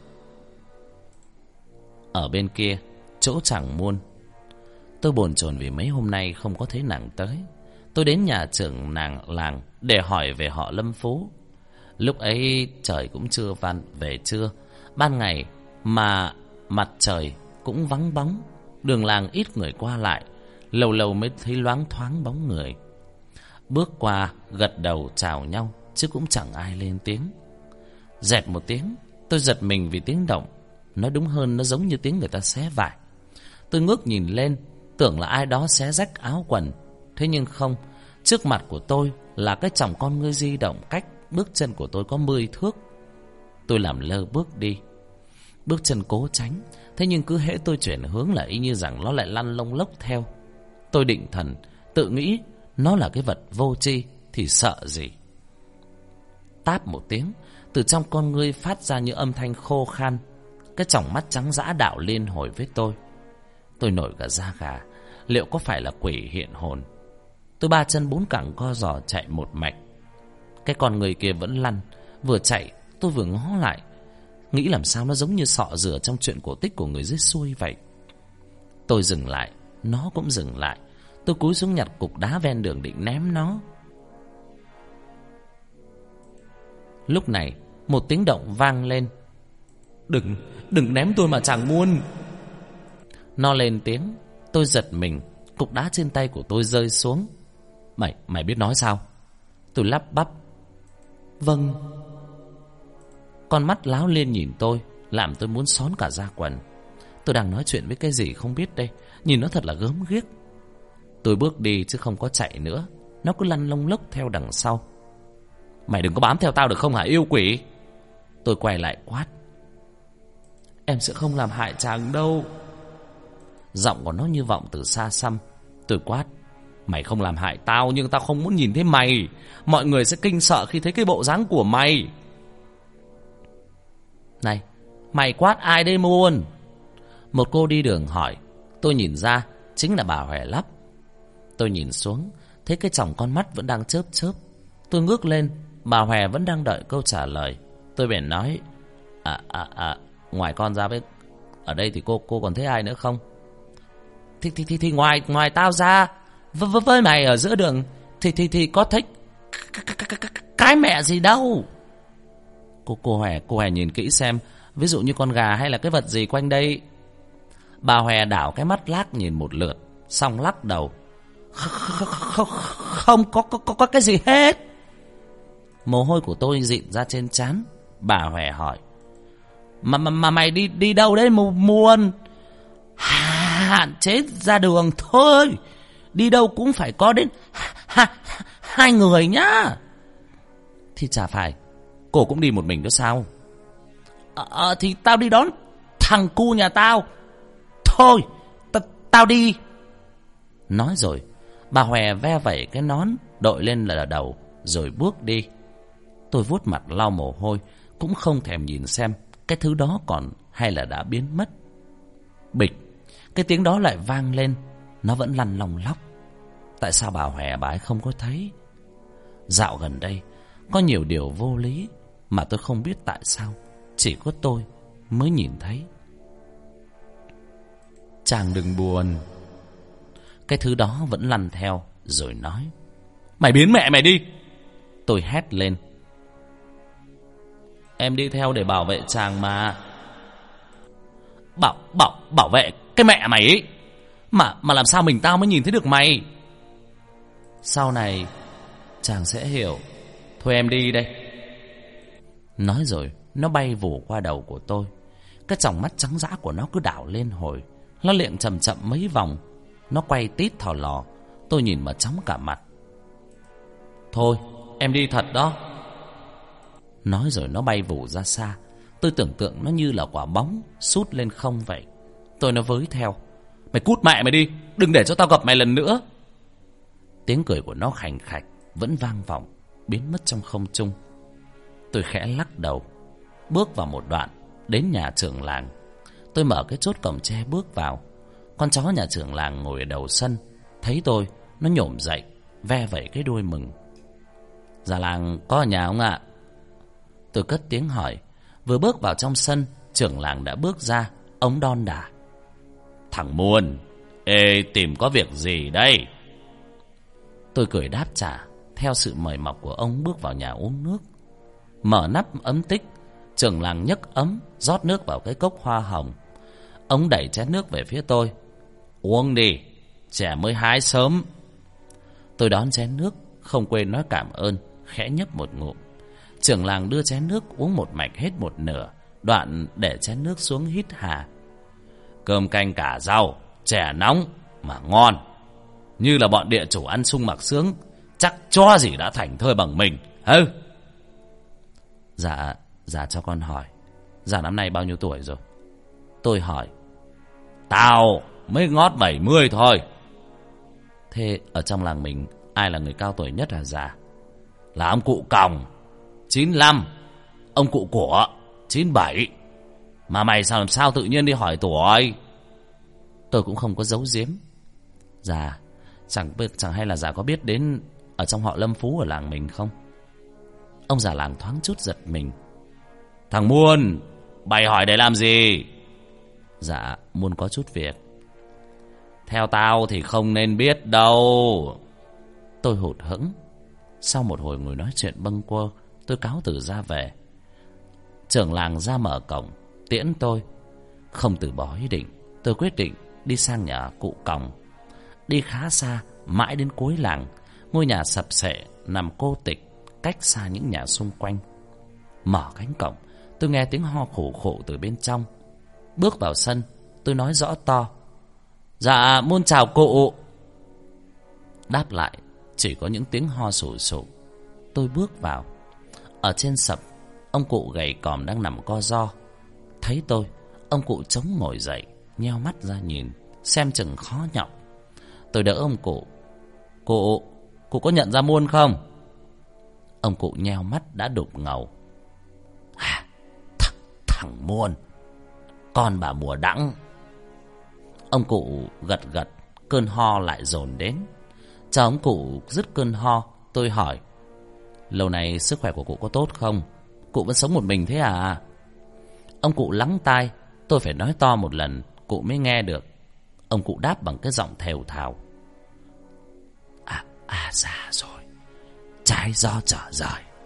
[SPEAKER 2] Ở bên kia, chỗ Tràng Muôn, tôi bồn chồn vì mấy hôm nay không có thấy nàng tới. Tôi đến nhà trưởng nàng làng để hỏi về họ Lâm Phú. Lúc ấy trời cũng chưa về trưa. Ban ngày mà mặt trời cũng vắng bóng. Đường làng ít người qua lại, lâu lâu mới thấy loáng thoáng bóng người. Bước qua gật đầu chào nhau, chứ cũng chẳng ai lên tiếng. Dẹt một tiếng, tôi giật mình vì tiếng động. Nói đúng hơn, nó giống như tiếng người ta xé vải. Tôi ngước nhìn lên, tưởng là ai đó xé rách áo quần. Thế nhưng không, trước mặt của tôi là cái chòm con ngươi di động cách bước chân của tôi có 10 thước. Tôi làm lơ bước đi, bước chân cố tránh. Thế nhưng cứ hễ tôi chuyển hướng là y như rằng nó lại lăn lông lốc theo. Tôi định thần, tự nghĩ nó là cái vật vô tri thì sợ gì. Táp một tiếng, từ trong con ngươi phát ra những âm thanh khô khan. Cái tròng mắt trắng dã đạo liên hồi với tôi. Tôi nổi cả da gà. Liệu có phải là quỷ hiện hồn? Tôi ba chân bốn cẳng co giò chạy một mạch. Cái con người kia vẫn lăn. Vừa chạy tôi vừa ngó lại, nghĩ làm sao nó giống như sọ rửa trong chuyện cổ tích của người dưới xuôi vậy. Tôi dừng lại, nó cũng dừng lại. Tôi cúi xuống nhặt cục đá ven đường định ném nó. Lúc này một tiếng động vang lên: Đừng ném tôi mà Tràng Muôn." Nó lên tiếng. Tôi giật mình, cục đá trên tay của tôi rơi xuống. Mày biết nói sao?" Tôi lắp bắp: "Vâng." Con mắt láo liên nhìn tôi, làm tôi muốn xón cả da quần. Tôi đang nói chuyện với cái gì không biết đây. Nhìn nó thật là gớm ghiếc. Tôi bước đi chứ không có chạy nữa. Nó cứ lăn lông lốc theo đằng sau. "Mày đừng có bám theo tao được không hả yêu quỷ?" Tôi quay lại quát: "Em sẽ không làm hại chàng đâu." Giọng của nó như vọng từ xa xăm. Tôi quát: "Mày không làm hại tao, nhưng tao không muốn nhìn thấy mày. Mọi người sẽ kinh sợ khi thấy cái bộ dáng của mày." "Này, mày quát ai đây Muôn?" Một cô đi đường hỏi. Tôi nhìn ra, chính là bà Hòe Lắp. Tôi nhìn xuống, thấy cái chòng con mắt vẫn đang chớp chớp. Tôi ngước lên, bà Hòe vẫn đang đợi câu trả lời. Tôi bèn nói: Ngoài con ra với ở đây thì cô còn thấy ai nữa không?" Thì ngoài tao ra với mày ở giữa đường thì có thích
[SPEAKER 1] Cái mẹ gì đâu. Cô Hòe nhìn kỹ xem, ví dụ như con gà hay là cái vật gì quanh đây. Bà Hòe đảo cái mắt lác nhìn một lượt, xong lắc đầu. Không có cái gì hết. Mồ hôi của tôi dịn ra trên trán. Bà Hòe hỏi. Mà mày đi đâu đấy Muôn? Hạn chế ra đường thôi. Đi đâu cũng phải có đến hai người nhá. Thì chả phải cô cũng đi một mình đó sao? Thì tao đi đón thằng cu nhà tao. Thôi tao đi. Nói rồi bà Hòe ve vẩy cái nón đội lên là đầu rồi bước đi. Tôi vuốt mặt lau mồ hôi, cũng không thèm nhìn xem cái thứ đó còn hay là đã biến mất. Bịch, cái tiếng đó lại vang lên. Nó vẫn lăn lòng lóc. Tại sao bà Hòe bà ấy không có thấy? Dạo gần đây có nhiều điều vô lý mà tôi không biết tại sao chỉ có tôi mới nhìn thấy. Chàng đừng buồn. Cái thứ đó vẫn lăn theo rồi nói. Mày biến mẹ mày đi. Tôi hét lên. Em đi theo để bảo vệ chàng mà. Bảo vệ cái mẹ mày ấy. Mà làm sao mình tao mới nhìn thấy được mày? Sau này chàng sẽ hiểu. Thôi em đi đây. Nói rồi nó bay vù qua đầu của tôi. Cái tròng mắt trắng dã của nó cứ đảo lên hồi. Nó liệng chậm chậm mấy vòng. Nó quay tít thò lò. Tôi nhìn mà chóng cả mặt. Thôi em đi thật đó. Nói rồi nó bay vù ra xa. Tôi tưởng tượng nó như là quả bóng sút lên không vậy. Tôi nó với theo. Mày cút mẹ mày đi. Đừng để cho tao gặp mày lần nữa. Tiếng cười của nó khành khạch vẫn vang vọng, biến mất trong không trung. Tôi khẽ lắc đầu, bước vào một đoạn, đến nhà trưởng làng. Tôi mở cái chốt cổng tre bước vào. Con chó nhà trưởng làng ngồi ở đầu sân. Thấy tôi, nó nhổm dậy, ve vẩy cái đuôi mừng. Già làng có ở nhà không ạ? Tôi cất tiếng hỏi. Vừa bước vào trong sân, trưởng làng đã bước ra. Ông đon đả. Thằng Muôn, ê, tìm có việc gì đây? Tôi cười đáp trả. Theo sự mời mọc của ông bước vào nhà uống nước. Mở nắp ấm tích, trưởng làng nhấc ấm, rót nước vào cái cốc hoa hồng. Ông đẩy chén nước về phía tôi. Uống đi, trẻ mới hái sớm. Tôi đón chén nước, không quên nói cảm ơn, khẽ nhấp một ngụm. Trưởng làng đưa chén nước uống một mạch hết một nửa, đoạn để chén nước xuống hít hà. Cơm canh cả rau, chè nóng mà ngon. Như là bọn địa chủ ăn sung mặc sướng, chắc cho gì đã thành thơi bằng mình. Hừ. Dạ cho con hỏi, dạ năm nay bao nhiêu tuổi rồi? Tôi hỏi. Tao mới ngót 70 thôi. Thế ở trong làng mình ai là người cao tuổi nhất hả già? Là ông cụ Còng 95, ông cụ Của 97. Mà mày làm sao tự nhiên đi hỏi tuổi? Tôi cũng không có giấu giếm. Dạ, chẳng hay là già có biết đến ở trong họ Lâm Phú ở làng mình không? Ông già làng thoáng chút giật mình. Thằng Muôn, bày hỏi để làm gì? Dạ, Muôn có chút việc. Theo tao thì không nên biết đâu. Tôi hụt hẫng. Sau một hồi ngồi nói chuyện bâng quơ, tôi cáo từ ra về. Trưởng làng ra mở cổng tiễn tôi. Không từ bỏ ý định, tôi quyết định đi sang nhà cụ Còng. Đi khá xa, mãi đến cuối làng. Ngôi nhà sập xệ nằm cô tịch, cách xa những nhà xung quanh. Mở cánh cổng, tôi nghe tiếng ho khổ khổ từ bên trong. Bước vào sân, tôi nói rõ to. Dạ, Muôn chào cụ. Đáp lại chỉ có những tiếng ho sù sụ. Tôi bước vào. Ở trên sập, ông cụ gầy còm đang nằm co ro. Thấy tôi, ông cụ chống ngồi dậy, nheo mắt ra nhìn, xem chừng khó nhọc. Tôi đỡ ông cụ. Cụ có nhận ra Muôn không? Ông cụ nheo mắt đã đục ngầu. Thằng Muôn, con bà mùa đắng. Ông cụ gật gật, cơn ho lại dồn đến. Chờ ông cụ dứt cơn ho, tôi hỏi. Lâu nay sức khỏe của cụ có tốt không? Cụ vẫn sống một mình thế à? Ông cụ lắng tai, tôi phải nói to một lần cụ mới nghe được. Ông cụ đáp bằng cái giọng thều thào. Già rồi, trái gió trở rời,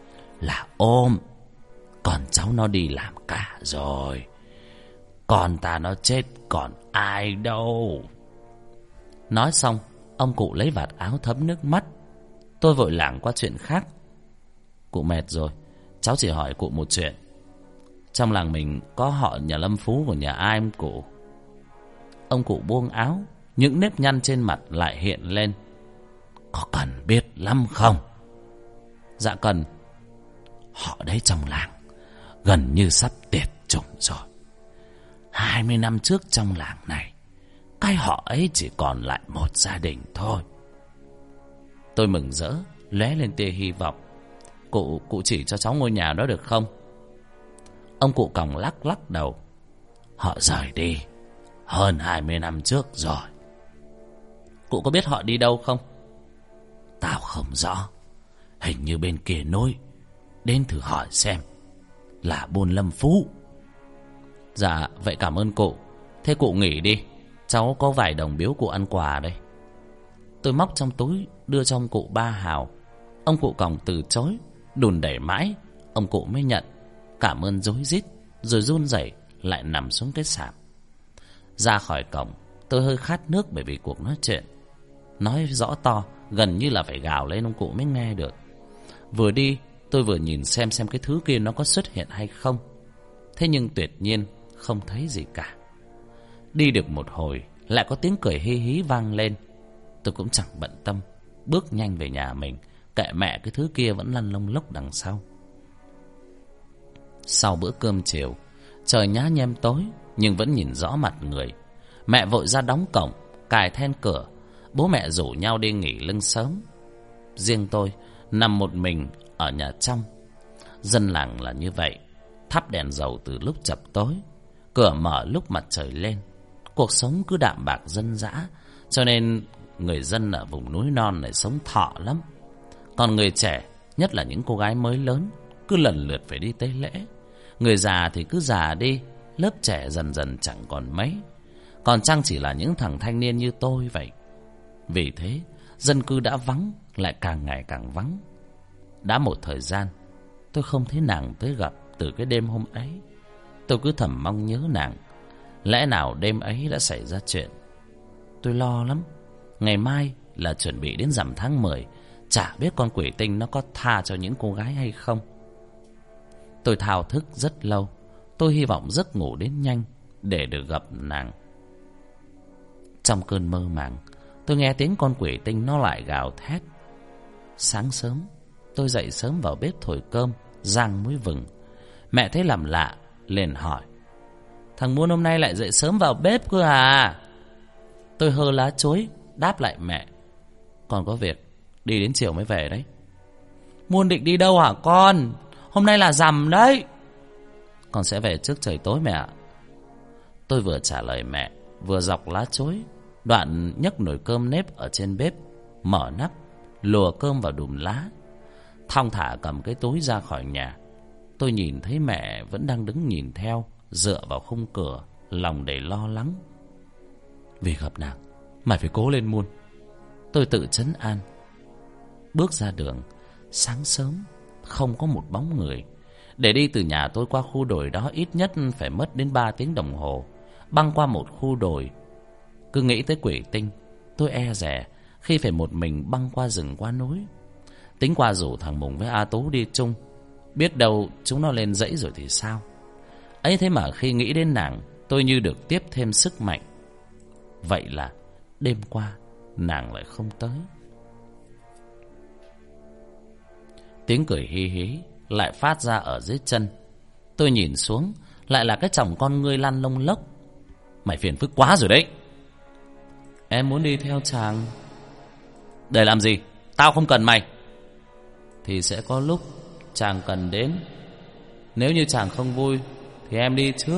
[SPEAKER 1] là ôm. Còn cháu nó đi làm cả rồi. Con ta nó chết còn ai đâu.
[SPEAKER 2] Nói xong, ông cụ lấy vạt áo thấm nước mắt. Tôi vội lảng qua chuyện khác. Cụ mệt rồi, cháu chỉ hỏi cụ một chuyện. Trong làng mình có họ nhà Lâm Phú của nhà ai không cụ? Ông cụ buông áo, những nếp nhăn trên mặt lại hiện lên.
[SPEAKER 1] Có cần biết lắm không?
[SPEAKER 2] Dạ cần.
[SPEAKER 1] Họ đấy trong làng gần như sắp tuyệt chủng rồi. 20 năm trước trong làng này, cái họ ấy chỉ còn lại một gia đình thôi.
[SPEAKER 2] Tôi mừng rỡ, lóe lên tia hy vọng. Cụ chỉ cho cháu ngôi nhà đó được không?
[SPEAKER 1] Ông cụ còng lắc đầu. Họ rời đi hơn 20 năm trước rồi.
[SPEAKER 2] Cụ có biết họ đi đâu không?
[SPEAKER 1] Tao không rõ. Hình như bên kia núi. Đến thử hỏi xem. Là buôn Lâm Phú.
[SPEAKER 2] Dạ, vậy cảm ơn cụ. Thế cụ nghỉ đi, cháu có vài đồng biếu cụ ăn quà đây. Tôi móc trong túi đưa cho ông cụ 3 hào. Ông cụ còng từ chối, đùn đẩy mãi, ông cụ mới nhận, cảm ơn rối rít, rồi run rẩy lại nằm xuống cái sạp. Ra khỏi cổng, tôi hơi khát nước bởi vì cuộc nói chuyện nói rõ to, gần như là phải gào lên ông cụ mới nghe được. Vừa đi, tôi vừa nhìn xem cái thứ kia nó có xuất hiện hay không. Thế nhưng tuyệt nhiên không thấy gì cả. Đi được một hồi, lại có tiếng cười hí hí vang lên. Tôi cũng chẳng bận tâm, bước nhanh về nhà mình, kệ mẹ cái thứ kia vẫn lăn lông lốc đằng sau. Sau bữa cơm chiều, trời nhá nhem tối nhưng vẫn nhìn rõ mặt người. Mẹ vội ra đóng cổng, cài then cửa. Bố mẹ rủ nhau đi nghỉ lưng sớm. Riêng tôi nằm một mình ở nhà trong. Dân làng là như vậy, thắp đèn dầu từ lúc chập tối, cửa mở lúc mặt trời lên. Cuộc sống cứ đạm bạc dân dã, cho nên người dân ở vùng núi non này sống thọ lắm. Còn người trẻ, nhất là những cô gái mới lớn, cứ lần lượt phải đi tế lễ. Người già thì cứ già đi, lớp trẻ dần dần chẳng còn mấy. Còn chăng chỉ là những thằng thanh niên như tôi vậy. Vì thế, dân cư đã vắng, lại càng ngày càng vắng. Đã một thời gian, tôi không thấy nàng tới gặp từ cái đêm hôm ấy. Tôi cứ thầm mong nhớ nàng. Lẽ nào đêm ấy đã xảy ra chuyện? Tôi lo lắm. Ngày mai là chuẩn bị đến rằm tháng 10, chả biết con quỷ tinh nó có tha cho những cô gái hay không. Tôi thao thức rất lâu. Tôi hy vọng giấc ngủ đến nhanh để được gặp nàng. Trong cơn mơ màng, tôi nghe tiếng con quỷ tinh nó lại gào thét. Sáng sớm, tôi dậy sớm vào bếp thổi cơm, rang muối vừng. Mẹ thấy làm lạ, liền hỏi: "Thằng Muôn hôm nay lại dậy sớm vào bếp cơ à?" Tôi hơ lá chuối, đáp lại mẹ: "Con có việc, đi đến chiều mới về đấy." "Muôn định đi đâu hả con? Hôm nay là rằm đấy." "Con sẽ về trước trời tối mẹ ạ." Tôi vừa trả lời mẹ, vừa dọc lá chuối, đoạn nhấc nồi cơm nếp ở trên bếp, mở nắp, lùa cơm vào đùm lá, thong thả cầm cái túi ra khỏi nhà. Tôi nhìn thấy mẹ vẫn đang đứng nhìn theo, dựa vào khung cửa, lòng đầy lo lắng. "Vì gặp nàng, mày phải cố lên Muôn." Tôi tự trấn an. Bước ra đường, sáng sớm, không có một bóng người. Để đi từ nhà tôi qua khu đồi đó ít nhất phải mất đến 3 tiếng đồng hồ. Băng qua một khu đồi, cứ nghĩ tới quỷ tinh, tôi e dè khi phải một mình băng qua rừng qua núi. Tính qua rủ thằng Mùng với A Tú đi chung, biết đâu chúng nó lên dãy rồi thì sao. Ấy thế mà khi nghĩ đến nàng, tôi như được tiếp thêm sức mạnh. Vậy là đêm qua nàng lại không tới. Tiếng cười hí hí lại phát ra ở dưới chân. Tôi nhìn xuống, lại là cái chồng con ngươi lăn lông lốc. "Mày phiền phức quá rồi đấy." "Em muốn đi theo chàng." "Để làm gì? Tao không cần mày." "Thì sẽ có lúc chàng cần đến. Nếu như chàng không vui thì em đi trước."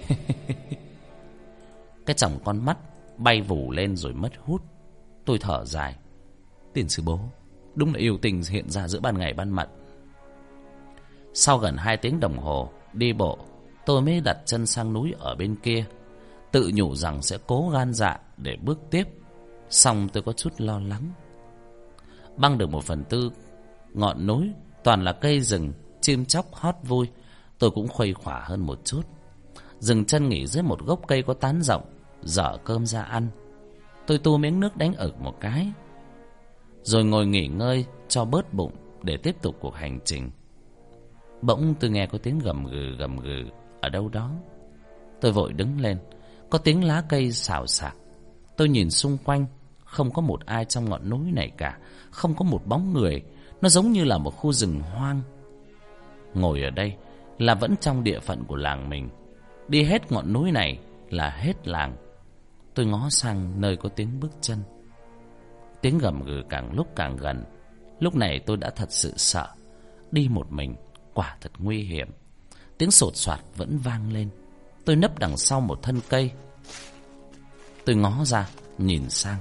[SPEAKER 2] Cái chồng con mắt bay vù lên rồi mất hút. Tôi thở dài. Tiền sư bố đúng là yêu tình hiện ra giữa ban ngày ban mặt. Sau gần 2 tiếng đồng hồ đi bộ, tôi mới đặt chân sang núi ở bên kia, tự nhủ rằng sẽ cố gan dạ để bước tiếp. Xong tôi có chút lo lắng. Băng được 1/4 ngọn núi toàn là cây rừng, chim chóc hót vui, tôi cũng khuây khỏa hơn một chút. Dừng chân nghỉ dưới một gốc cây có tán rộng, dở cơm ra ăn. Tôi tu miếng nước đánh ực một cái, rồi ngồi nghỉ ngơi cho bớt bụng để tiếp tục cuộc hành trình. Bỗng tôi nghe có tiếng gầm gừ ở đâu đó. Tôi vội đứng lên. Có tiếng lá cây xào xạc. Tôi nhìn xung quanh, không có một ai trong ngọn núi này cả, không có một bóng người. Nó giống như là một khu rừng hoang. Ngồi ở đây là vẫn trong địa phận của làng mình. Đi hết ngọn núi này là hết làng. Tôi ngó sang nơi có tiếng bước chân. Tiếng gầm gừ càng lúc càng gần. Lúc này tôi đã thật sự sợ. Đi một mình quả thật nguy hiểm. Tiếng sột soạt vẫn vang lên. Tôi nấp đằng sau một thân cây. Tôi ngó ra nhìn sang.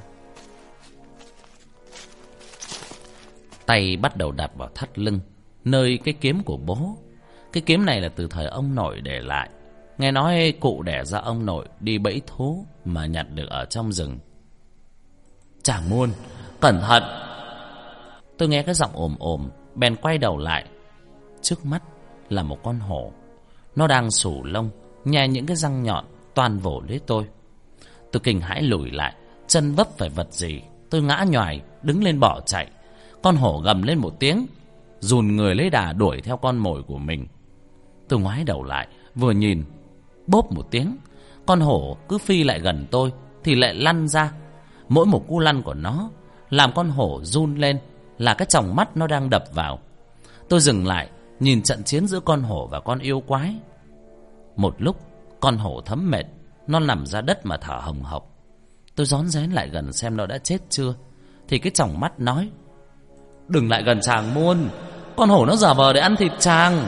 [SPEAKER 2] Tay bắt đầu đặt vào thắt lưng, nơi cái kiếm của bố. Cái kiếm này là từ thời ông nội để lại. Nghe nói cụ đẻ ra ông nội đi bẫy thú mà nhặt được ở trong rừng. Chàng Muôn, cẩn thận! Tôi nghe cái giọng ồm ồm, bèn quay đầu lại. Trước mắt là một con hổ. Nó đang xù lông, nhè những cái răng nhọn toàn vồ lấy tôi. Tôi kinh hãi lùi lại, chân vấp phải vật gì. Tôi ngã nhoài, đứng lên bỏ chạy. Con hổ gầm lên một tiếng, dùn người lấy đà đuổi theo con mồi của mình. Tôi ngoái đầu lại, vừa nhìn, bốp một tiếng, con hổ cứ phi lại gần tôi thì lại lăn ra. Mỗi một cú lăn của nó làm con hổ run lên, là cái tròng mắt nó đang đập vào. Tôi dừng lại, nhìn trận chiến giữa con hổ và con yêu quái. Một lúc, con hổ thấm mệt, nó nằm ra đất mà thở hồng hộc. Tôi rón rén lại gần xem nó đã chết chưa, thì cái tròng mắt nói: đừng lại gần chàng Muôn, con hổ nó giả vờ để ăn thịt chàng.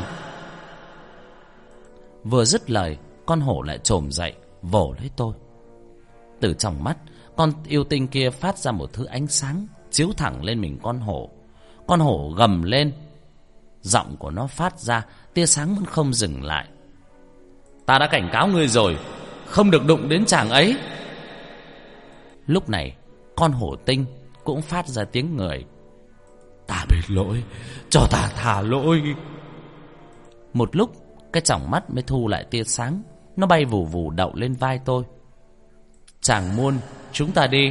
[SPEAKER 2] Vừa dứt lời, con hổ lại chồm dậy vồ lấy tôi. Từ trong mắt con yêu tinh kia phát ra một thứ ánh sáng chiếu thẳng lên mình con hổ. Con hổ gầm lên, giọng của nó phát ra, tia sáng vẫn không dừng lại: ta đã cảnh cáo ngươi rồi, không được đụng đến chàng ấy. Lúc này con hổ tinh cũng phát ra tiếng người: ta biết lỗi, cho ta thả lỗi. Một lúc cái tròng mắt mới thu lại tia sáng. Nó bay vù vù đậu lên vai tôi: chàng Muôn, chúng ta đi.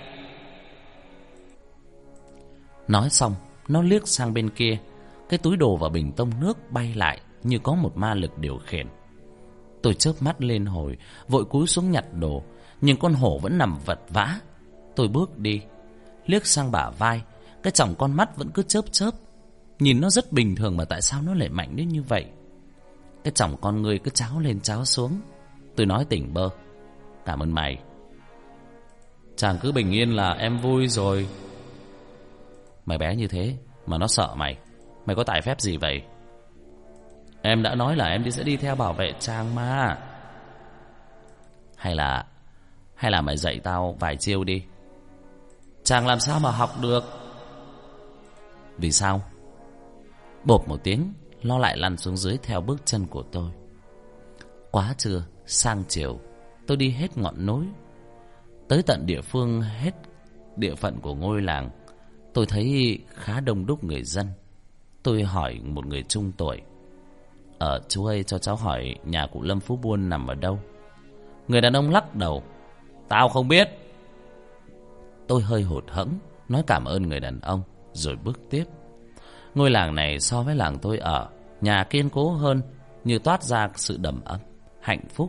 [SPEAKER 2] Nói xong, nó liếc sang bên kia. Cái túi đồ và bình tông nước bay lại như có một ma lực điều khiển. Tôi chớp mắt lên hồi, vội cúi xuống nhặt đồ, nhưng con hổ vẫn nằm vật vã. Tôi bước đi, liếc sang bả vai. Cái tròng con mắt vẫn cứ chớp chớp. Nhìn nó rất bình thường mà tại sao nó lại mạnh đến như vậy? Cái tròng con ngươi cứ cháo lên cháo xuống. Tôi nói tỉnh bơ: cảm ơn mày. Chàng cứ bình yên là em vui rồi. Mày bé như thế mà nó sợ mày. Mày có tài phép gì vậy? Em đã nói là em sẽ đi theo bảo vệ chàng mà. Hay là mày dạy tao vài chiêu đi. Chàng làm sao mà học được? Vì sao? Bộp một tiếng, nó lại lăn xuống dưới theo bước chân của tôi. Quá trưa, sang chiều, tôi đi hết ngọn núi, tới tận địa phương hết địa phận của ngôi làng. Tôi thấy khá đông đúc người dân. Tôi hỏi một người trung tuổi: chú ơi, cho cháu hỏi nhà cụ Lâm Phú Buôn nằm ở đâu? Người đàn ông lắc đầu: tao không biết. Tôi hơi hụt hẫng, nói cảm ơn người đàn ông, rồi bước tiếp. Ngôi làng này so với làng tôi ở, nhà kiên cố hơn, như toát ra sự đầm ấm, hạnh phúc.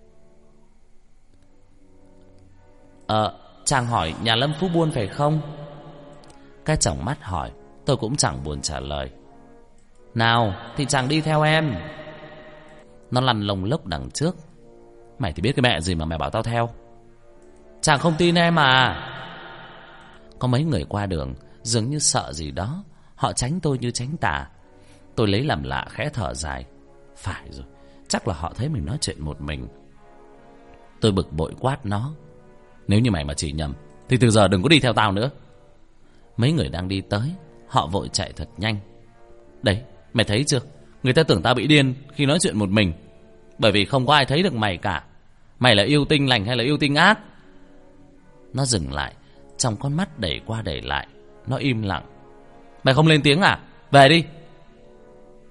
[SPEAKER 2] Chàng hỏi nhà Lâm Phú Buôn phải không? Cái chồng mắt hỏi. Tôi cũng chẳng buồn trả lời. Nào thì chàng đi theo em. Nó lăn lông lốc đằng trước. Mày thì biết cái mẹ gì mà mày bảo tao theo? Chàng không tin em à? Có mấy người qua đường dường như sợ gì đó, họ tránh tôi như tránh tà. Tôi lấy làm lạ, khẽ thở dài. Phải rồi, chắc là họ thấy mình nói chuyện một mình. Tôi bực bội quát nó: nếu như mày mà chỉ nhầm thì từ giờ đừng có đi theo tao nữa. Mấy người đang đi tới, họ vội chạy thật nhanh. Đấy, mày thấy chưa? Người ta tưởng tao bị điên khi nói chuyện một mình, bởi vì không có ai thấy được mày cả. Mày là yêu tinh lành hay là yêu tinh ác? Nó dừng lại, trong con mắt đẩy qua đẩy lại. Nó im lặng. Mày không lên tiếng à? Về đi.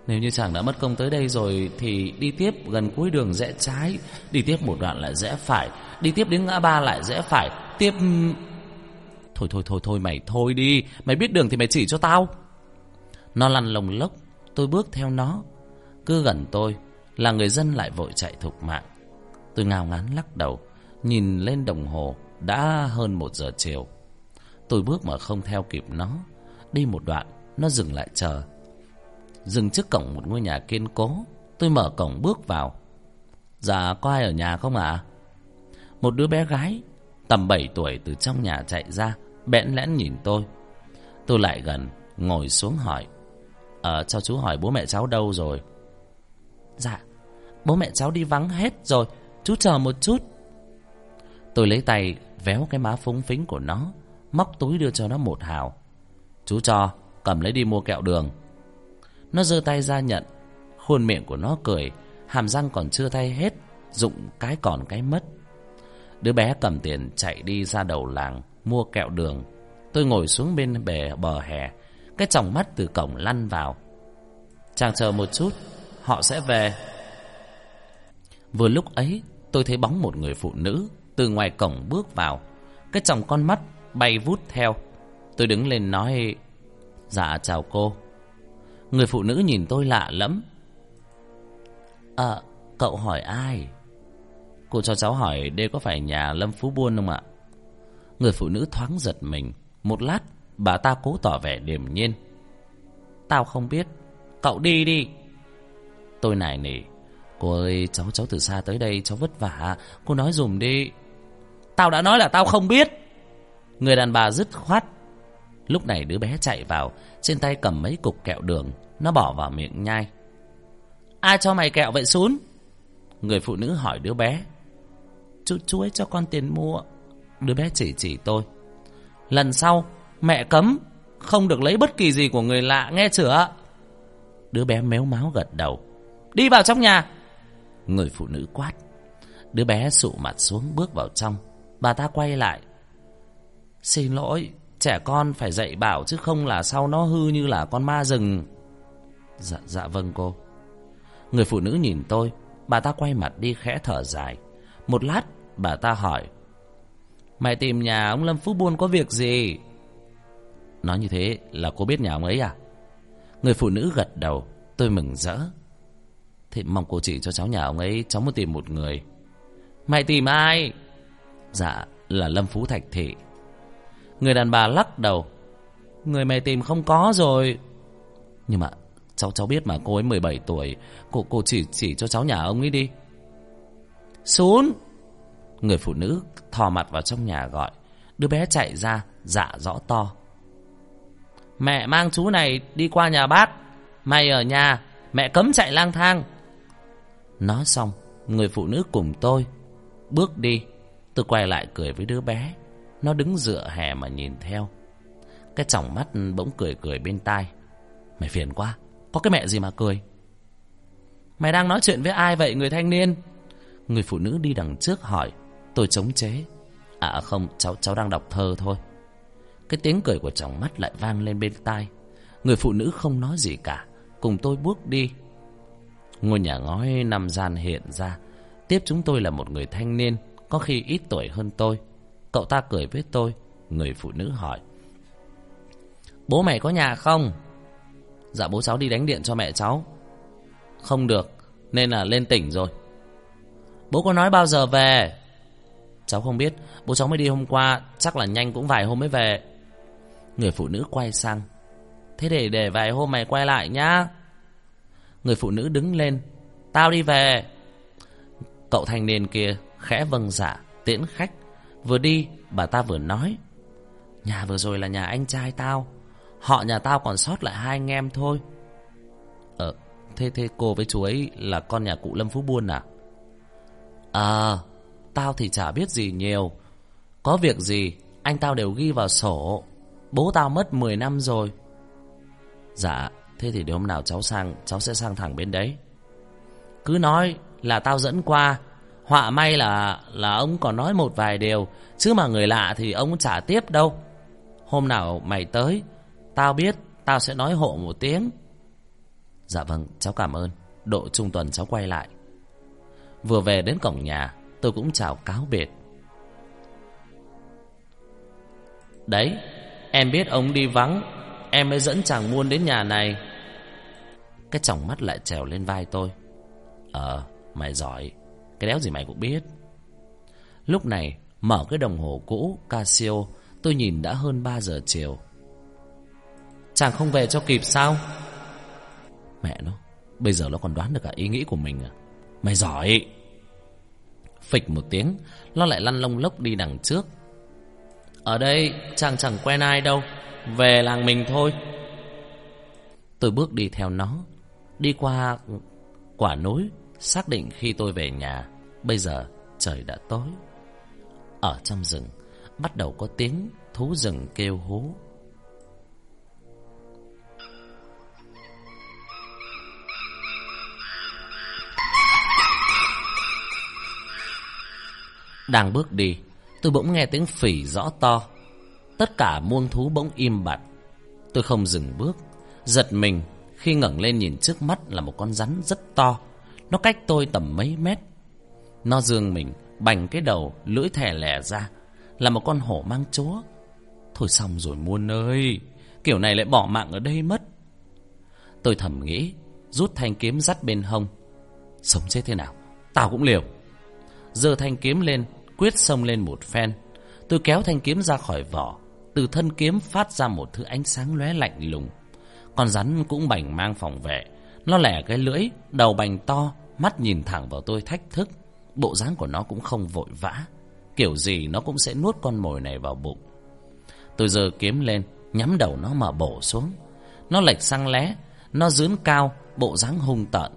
[SPEAKER 2] Nếu như chàng đã mất công tới đây rồi thì đi tiếp gần cuối đường rẽ trái, đi tiếp một đoạn lại rẽ phải, đi tiếp đến ngã ba lại rẽ phải, tiếp... Thôi mày thôi đi, mày biết đường thì mày chỉ cho tao. Nó lăn lồng lốc, tôi bước theo nó. Cứ gần tôi là người dân lại vội chạy thục mạng. Tôi ngao ngán lắc đầu, nhìn lên đồng hồ, đã hơn 1 giờ chiều. Tôi bước mà không theo kịp nó. Đi một đoạn, nó dừng lại chờ. Dừng trước cổng một ngôi nhà kiên cố. Tôi mở cổng bước vào. Dạ có ai ở nhà không ạ? Một đứa bé gái tầm 7 tuổi từ trong nhà chạy ra, bẽn lẽn nhìn tôi. Tôi lại gần, ngồi xuống hỏi: cho chú hỏi bố mẹ cháu đâu rồi? Dạ, bố mẹ cháu đi vắng hết rồi, chú chờ một chút. Tôi lấy tay véo cái má phúng phính của nó, móc túi đưa cho nó 1 hào. Chú cho, cầm lấy đi mua kẹo đường. Nó giơ tay ra nhận. Khuôn miệng của nó cười, hàm răng còn chưa thay hết, dụng cái còn cái mất. Đứa bé cầm tiền chạy đi ra đầu làng mua kẹo đường. Tôi ngồi xuống bên bờ hè, cái tròng mắt từ cổng lăn vào. Chàng chờ một chút, họ sẽ về. Vừa lúc ấy tôi thấy bóng một người phụ nữ từ ngoài cổng bước vào. Cái tròng con mắt bay vút theo. Tôi đứng lên nói: Dạ chào cô. Người phụ nữ nhìn tôi lạ lẫm. Cậu hỏi ai? Cô cho cháu hỏi đây có phải nhà Lâm Phú Buôn không ạ? Người phụ nữ thoáng giật mình. Một lát bà ta cố tỏ vẻ điềm nhiên. Tao không biết, cậu đi đi. Tôi nài nỉ: Cô ơi, cháu từ xa tới đây, cháu vất vả, cô nói dùm đi. Tao đã nói là tao không biết. Người đàn bà dứt khoát. Lúc này đứa bé chạy vào, trên tay cầm mấy cục kẹo đường. Nó bỏ vào miệng nhai. Ai cho mày kẹo vậy Sún? Người phụ nữ hỏi đứa bé. Chú ấy cho con tiền mua. Đứa bé chỉ tôi. Lần sau mẹ cấm không được lấy bất kỳ gì của người lạ, nghe chưa? Đứa bé méo máu gật đầu. Đi vào trong nhà. Người phụ nữ quát. Đứa bé sụ mặt xuống bước vào trong. Bà ta quay lại. Xin lỗi, trẻ con phải dạy bảo chứ không là sau nó hư như là con ma rừng. Dạ vâng cô. Người phụ nữ nhìn tôi. Bà ta quay mặt đi khẽ thở dài. Một lát bà ta hỏi: Mày tìm nhà ông Lâm Phú Buôn có việc gì? Nói như thế là cô biết nhà ông ấy à? Người phụ nữ gật đầu. Tôi mừng rỡ. Thế mong cô chỉ cho cháu nhà ông ấy, cháu muốn tìm một người. Mày tìm ai? Dạ là Lâm Phú Thạch Thị. Người đàn bà lắc đầu. Người mày tìm không có rồi. Nhưng mà cháu biết mà, cô ấy 17 tuổi. Cô chỉ cho cháu nhà ông ấy đi. Xuống. Người phụ nữ thò mặt vào trong nhà gọi. Đứa bé chạy ra dạ rõ to. Mẹ mang chú này đi qua nhà bác. Mày ở nhà, mẹ cấm chạy lang thang. Nói xong, người phụ nữ cùng tôi bước đi. Tôi quay lại cười với đứa bé. Nó đứng dựa hè mà nhìn theo. Cái tròng mắt bỗng cười bên tai. Mày phiền quá, có cái mẹ gì mà cười. Mày đang nói chuyện với ai vậy người thanh niên? Người phụ nữ đi đằng trước hỏi. Tôi chống chế. Không, cháu đang đọc thơ thôi. Cái tiếng cười của tròng mắt lại vang lên bên tai. Người phụ nữ không nói gì cả, cùng tôi bước đi. Ngôi nhà ngói 5 gian hiện ra. Tiếp chúng tôi là một người thanh niên, có khi ít tuổi hơn tôi. Cậu ta cười với tôi. Người phụ nữ hỏi: Bố mày có nhà không? Dạ bố cháu đi đánh điện cho mẹ cháu. Không được, nên là lên tỉnh rồi. Bố có nói bao giờ về? Cháu không biết, bố cháu mới đi hôm qua, chắc là nhanh cũng vài hôm mới về. Người phụ nữ quay sang. Thế để vài hôm mày quay lại nhá. Người phụ nữ đứng lên. Tao đi về. Cậu thanh niên kia khẽ vâng dạ tiễn khách. Vừa đi bà ta vừa nói: Nhà vừa rồi là nhà anh trai tao. Họ nhà tao còn sót lại 2 anh em thôi. Thế cô với chú ấy là con nhà cụ Lâm Phú Buôn à? Tao thì chả biết gì nhiều. Có việc gì anh tao đều ghi vào sổ. Bố tao mất 10 năm rồi. Dạ, thế thì để hôm nào cháu sẽ sang thẳng bên đấy. Cứ nói là tao dẫn qua. Họa may là ông còn nói một vài điều, chứ mà người lạ thì ông chả tiếp đâu. Hôm nào mày tới, tao biết, tao sẽ nói hộ một tiếng. Dạ vâng, cháu cảm ơn. Độ trung tuần cháu quay lại. Vừa về đến cổng nhà, tôi cũng chào cáo biệt. Đấy, em biết ông đi vắng, em mới dẫn chàng Muôn đến nhà này. Cái tròng mắt lại trèo lên vai tôi. Mày giỏi, cái đéo gì mày cũng biết. Lúc này mở cái đồng hồ cũ Casio, tôi nhìn đã hơn 3 giờ chiều. Chàng không về cho kịp sao? Mẹ nó, bây giờ nó còn đoán được cả ý nghĩ của mình à? Mày giỏi. Phịch một tiếng, nó lại lăn lông lốc đi đằng trước. Ở đây chàng chẳng quen ai đâu, về làng mình thôi. Tôi bước đi theo nó, đi qua quả núi, xác định khi tôi về nhà. Bây giờ trời đã tối. Ở trong rừng bắt đầu có tiếng thú rừng kêu hú. Đang bước đi, tôi bỗng nghe tiếng phỉ rõ to. Tất cả muông thú bỗng im bặt. Tôi không dừng bước, giật mình khi ngẩng lên nhìn trước mắt là một con rắn rất to. Nó cách tôi tầm mấy mét. Nó giương mình, bành cái đầu, lưỡi thè lè ra, là một con hổ mang chúa. Thôi xong rồi Muôn ơi, kiểu này lại bỏ mạng ở đây mất. Tôi thầm nghĩ, rút thanh kiếm dắt bên hông. Sống chết thế nào, tao cũng liều. Giơ thanh kiếm lên, quyết xông lên một phen. Tôi kéo thanh kiếm ra khỏi vỏ. Từ thân kiếm phát ra một thứ ánh sáng lóe lạnh lùng. Con rắn cũng bành mang phòng vệ. Nó lẻ cái lưỡi, đầu bành to, mắt nhìn thẳng vào tôi thách thức. Bộ dáng của nó cũng không vội vã, kiểu gì nó cũng sẽ nuốt con mồi này vào bụng. Tôi giơ kiếm lên, nhắm đầu nó mà bổ xuống. Nó lệch sang lé, nó dướn cao, bộ dáng hung tợn.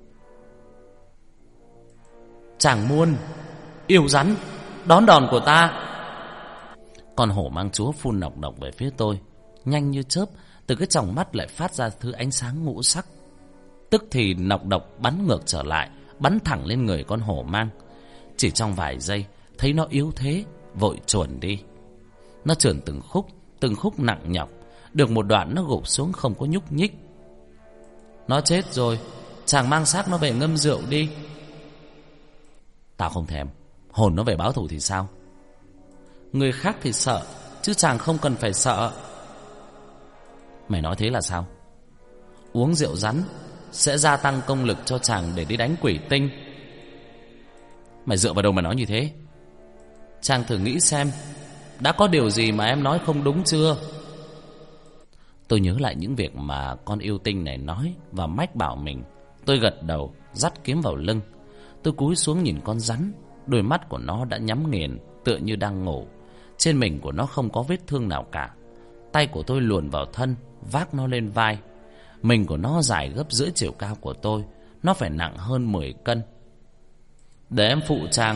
[SPEAKER 2] Chàng Muôn, yêu rắn, đón đòn của ta. Con hổ mang chúa phun nọc độc về phía tôi. Nhanh như chớp, từ cái tròng mắt lại phát ra thứ ánh sáng ngũ sắc. Tức thì nọc độc bắn ngược trở lại, bắn thẳng lên người con hổ mang. Chỉ trong vài giây, thấy nó yếu thế, vội chuồn đi. Nó trườn từng khúc nặng nhọc. Được một đoạn nó gục xuống không có nhúc nhích. Nó chết rồi, chàng mang xác nó về ngâm rượu đi. Tao không thèm, hồn nó về báo thù thì sao? Người khác thì sợ, chứ chàng không cần phải sợ. Mày nói thế là sao? Uống rượu rắn sẽ gia tăng công lực cho chàng để đi đánh quỷ tinh. Mày dựa vào đâu mà nói như thế? Chàng thử nghĩ xem, đã có điều gì mà em nói không đúng chưa? Tôi nhớ lại những việc mà con yêu tinh này nói và mách bảo mình. Tôi gật đầu, dắt kiếm vào lưng. Tôi cúi xuống nhìn con rắn. Đôi mắt của nó đã nhắm nghiền, tựa như đang ngủ. Trên mình của nó không có vết thương nào cả. Tay của tôi luồn vào thân, vác nó lên vai. Mình của nó dài gấp rưỡi chiều cao của tôi. Nó phải nặng hơn 10 cân. Để em phụ chàng.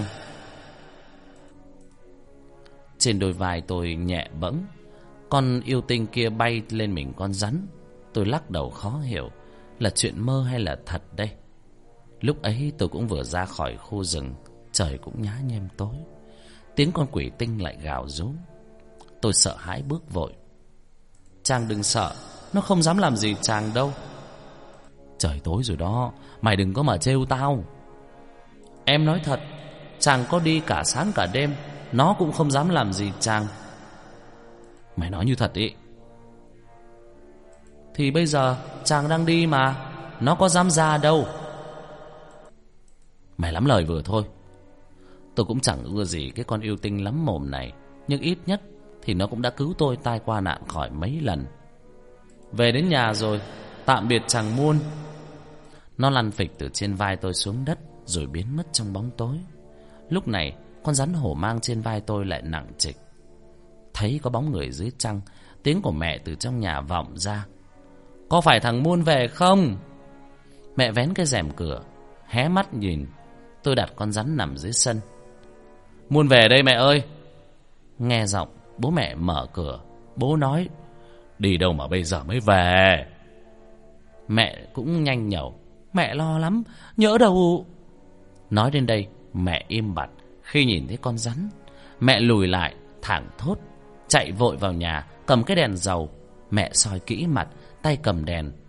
[SPEAKER 2] Trên đôi vai tôi nhẹ bẫng. Con yêu tinh kia bay lên mình con rắn. Tôi lắc đầu khó hiểu, là chuyện mơ hay là thật đây? Lúc ấy tôi cũng vừa ra khỏi khu rừng. Trời cũng nhá nhem tối. Tiếng con quỷ tinh lại gào rú. Tôi sợ hãi bước vội. Chàng đừng sợ, nó không dám làm gì chàng đâu. Trời tối rồi đó, mày đừng có mà trêu tao. Em nói thật, chàng có đi cả sáng cả đêm, nó cũng không dám làm gì chàng. Mày nói như thật ý. Thì bây giờ chàng đang đi mà, nó có dám ra đâu. Mày lắm lời vừa thôi. Tôi cũng chẳng ưa gì cái con yêu tinh lắm mồm này, nhưng ít nhất thì nó cũng đã cứu tôi tai qua nạn khỏi mấy lần. Về đến nhà rồi, tạm biệt chàng Muôn. Nó lăn phịch từ trên vai tôi xuống đất, rồi biến mất trong bóng tối. Lúc này con rắn hổ mang trên vai tôi lại nặng trịch. Thấy có bóng người dưới trăng, tiếng của mẹ từ trong nhà vọng ra. Có phải thằng Muôn về không? Mẹ vén cái rèm cửa, hé mắt nhìn. Tôi đặt con rắn nằm dưới sân. Muôn về đây mẹ ơi. Nghe giọng bố mẹ mở cửa, bố nói: Đi đâu mà bây giờ mới về? Mẹ cũng nhanh nhẩu: Mẹ lo lắm, nhỡ đâu. Nói đến đây mẹ im bặt khi nhìn thấy con rắn. Mẹ lùi lại thảng thốt, chạy vội vào nhà, cầm cái đèn dầu. Mẹ soi kỹ mặt, tay cầm đèn,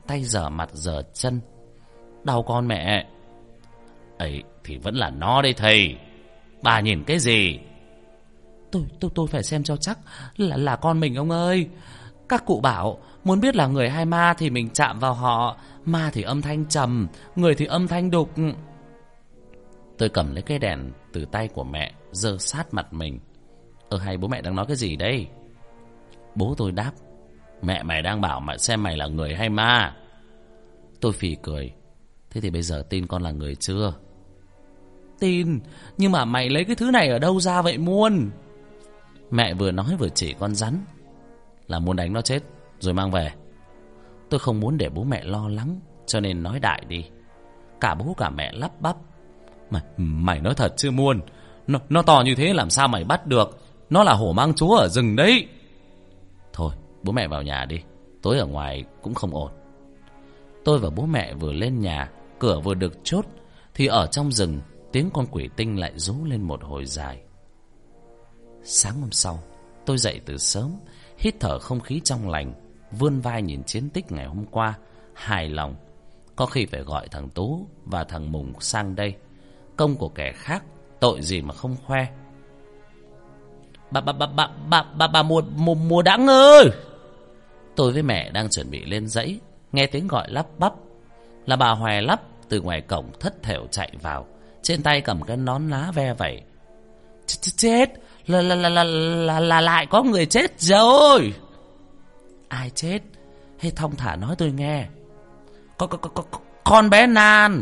[SPEAKER 2] tay giở mặt giở chân. Đau con mẹ. Ấy thì vẫn là nó đây thầy. Bà nhìn cái gì?
[SPEAKER 1] Tôi phải xem cho chắc là con mình ông ơi. Các cụ bảo muốn biết là người hay ma thì mình chạm vào họ. Ma thì âm thanh trầm, người thì âm thanh đục.
[SPEAKER 2] Tôi cầm lấy cái đèn từ tay của mẹ, giơ sát mặt mình. Hay bố mẹ đang nói cái gì đây? Bố tôi đáp: mẹ mày đang bảo mẹ xem mày là người hay ma. Tôi phì cười: thế thì bây giờ tin con là người chưa?
[SPEAKER 1] Tin, nhưng mà mày lấy cái thứ này ở đâu ra vậy Muôn?
[SPEAKER 2] Mẹ vừa nói vừa chỉ con rắn: là muốn đánh nó chết rồi mang về. Tôi không muốn để bố mẹ lo lắng, cho nên nói đại đi. Cả bố cả mẹ lắp bắp: Mày nói thật chứ Muôn? Nó to như thế làm sao mày bắt được? Nó là hổ mang chúa ở rừng đấy. Thôi bố mẹ vào nhà đi, tối ở ngoài cũng không ổn. Tôi và bố mẹ vừa lên nhà, cửa vừa được chốt, thì ở trong rừng tiếng con quỷ tinh lại rú lên một hồi dài. Sáng hôm sau, tôi dậy từ sớm, hít thở không khí trong lành, vươn vai nhìn chiến tích ngày hôm qua, hài lòng. Có khi phải gọi thằng Tú và thằng Mùng sang đây. Công của kẻ khác, tội gì mà không khoe.
[SPEAKER 1] Bà mùa đắng ơi!
[SPEAKER 2] Tôi với mẹ đang chuẩn bị lên dãy, nghe tiếng gọi lắp bắp. Là bà Hoè Lắp từ ngoài cổng thất thểu chạy vào, trên tay cầm cái nón lá ve vẩy.
[SPEAKER 1] Chết! Là lại có người chết rồi!
[SPEAKER 2] Ai chết? Hay thong thả nói tôi nghe.
[SPEAKER 1] Con bé Nan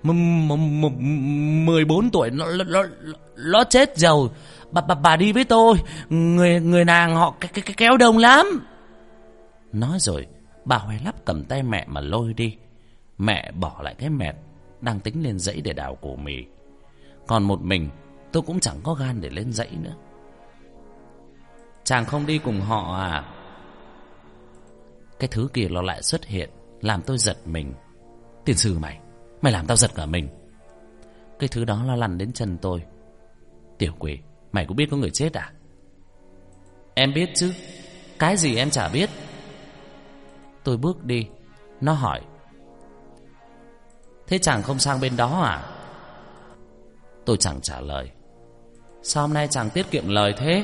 [SPEAKER 1] 14 tuổi nó chết rồi. Bà đi với tôi. Người nàng họ kéo đông lắm.
[SPEAKER 2] Nói rồi bà Hoè Lắp cầm tay mẹ mà lôi đi. Mẹ bỏ lại cái mẹt đang tính lên dãy để đào củ mì. Còn một mình tôi cũng chẳng có gan để lên dãy nữa.
[SPEAKER 1] Chàng không đi cùng họ à?
[SPEAKER 2] Cái thứ kia nó lại xuất hiện, làm tôi giật mình. Tiền sư mày làm tao giật cả mình. Cái thứ đó nó lăn đến chân tôi. Tiểu quỷ, mày cũng biết có người chết à?
[SPEAKER 1] Em biết chứ. Cái gì em chả biết.
[SPEAKER 2] Tôi bước đi. Nó hỏi:
[SPEAKER 1] thế chàng không sang bên đó à?
[SPEAKER 2] Tôi chẳng trả lời.
[SPEAKER 1] Sao hôm nay chàng tiết kiệm lời thế?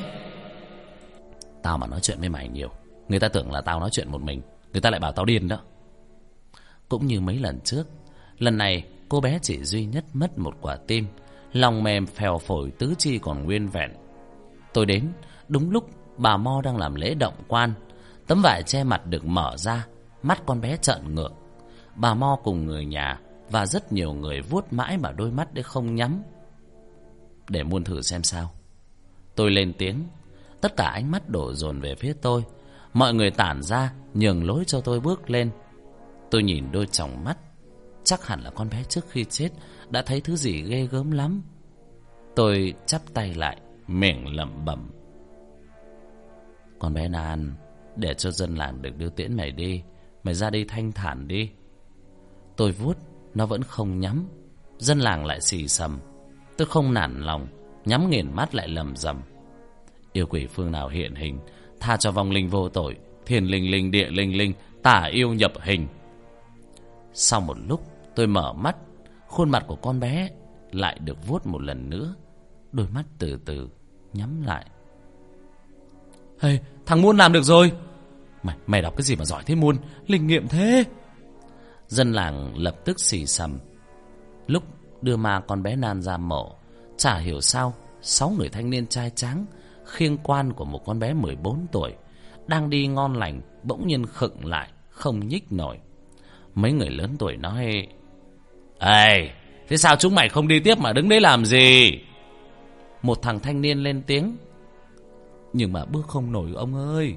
[SPEAKER 2] Tao mà nói chuyện với mày nhiều, người ta tưởng là tao nói chuyện một mình, người ta lại bảo tao điên đó. Cũng như mấy lần trước, lần này cô bé chỉ duy nhất mất một quả tim, lòng mềm phèo phổi, tứ chi còn nguyên vẹn. Tôi đến đúng lúc bà Mo đang làm lễ động quan. Tấm vải che mặt được mở ra, mắt con bé trợn ngược. Bà Mo cùng người nhà và rất nhiều người vuốt mãi mà đôi mắt đấy không nhắm. Để muôn thử xem sao. Tôi lên tiếng. Tất cả ánh mắt đổ dồn về phía tôi. Mọi người tản ra nhường lối cho tôi bước lên. Tôi nhìn đôi tròng mắt. Chắc hẳn là con bé trước khi chết đã thấy thứ gì ghê gớm lắm. Tôi chắp tay lại, miệng lẩm bẩm: con bé Nan, để cho dân làng được đưa tiễn mày đi. Mày ra đây thanh thản đi. Tôi vuốt, nó vẫn không nhắm. Dân làng lại xì xầm. Tôi không nản lòng, nhắm nghiền mắt lại lầm rầm: yêu quỷ phương nào hiện hình, tha cho vong linh vô tội, thiên linh linh địa linh linh, tả yêu nhập hình. Sau một lúc tôi mở mắt. Khuôn mặt của con bé lại được vuốt một lần nữa. Đôi mắt từ từ nhắm lại.
[SPEAKER 1] Hey, thằng Muôn làm được rồi.
[SPEAKER 2] Mày đọc cái gì mà giỏi thế Muôn?
[SPEAKER 1] Linh nghiệm thế.
[SPEAKER 2] Dân làng lập tức xì xầm. Lúc đưa ma con bé Nan ra mộ, chả hiểu sao 6 người thanh niên trai tráng khiêng quan của một con bé 14 tuổi đang đi ngon lành bỗng nhiên khựng lại, không nhích nổi. Mấy người lớn tuổi nói: ê, thế sao chúng mày không đi tiếp mà đứng đấy làm gì? Một thằng thanh niên lên tiếng:
[SPEAKER 1] nhưng mà bước không nổi ông ơi.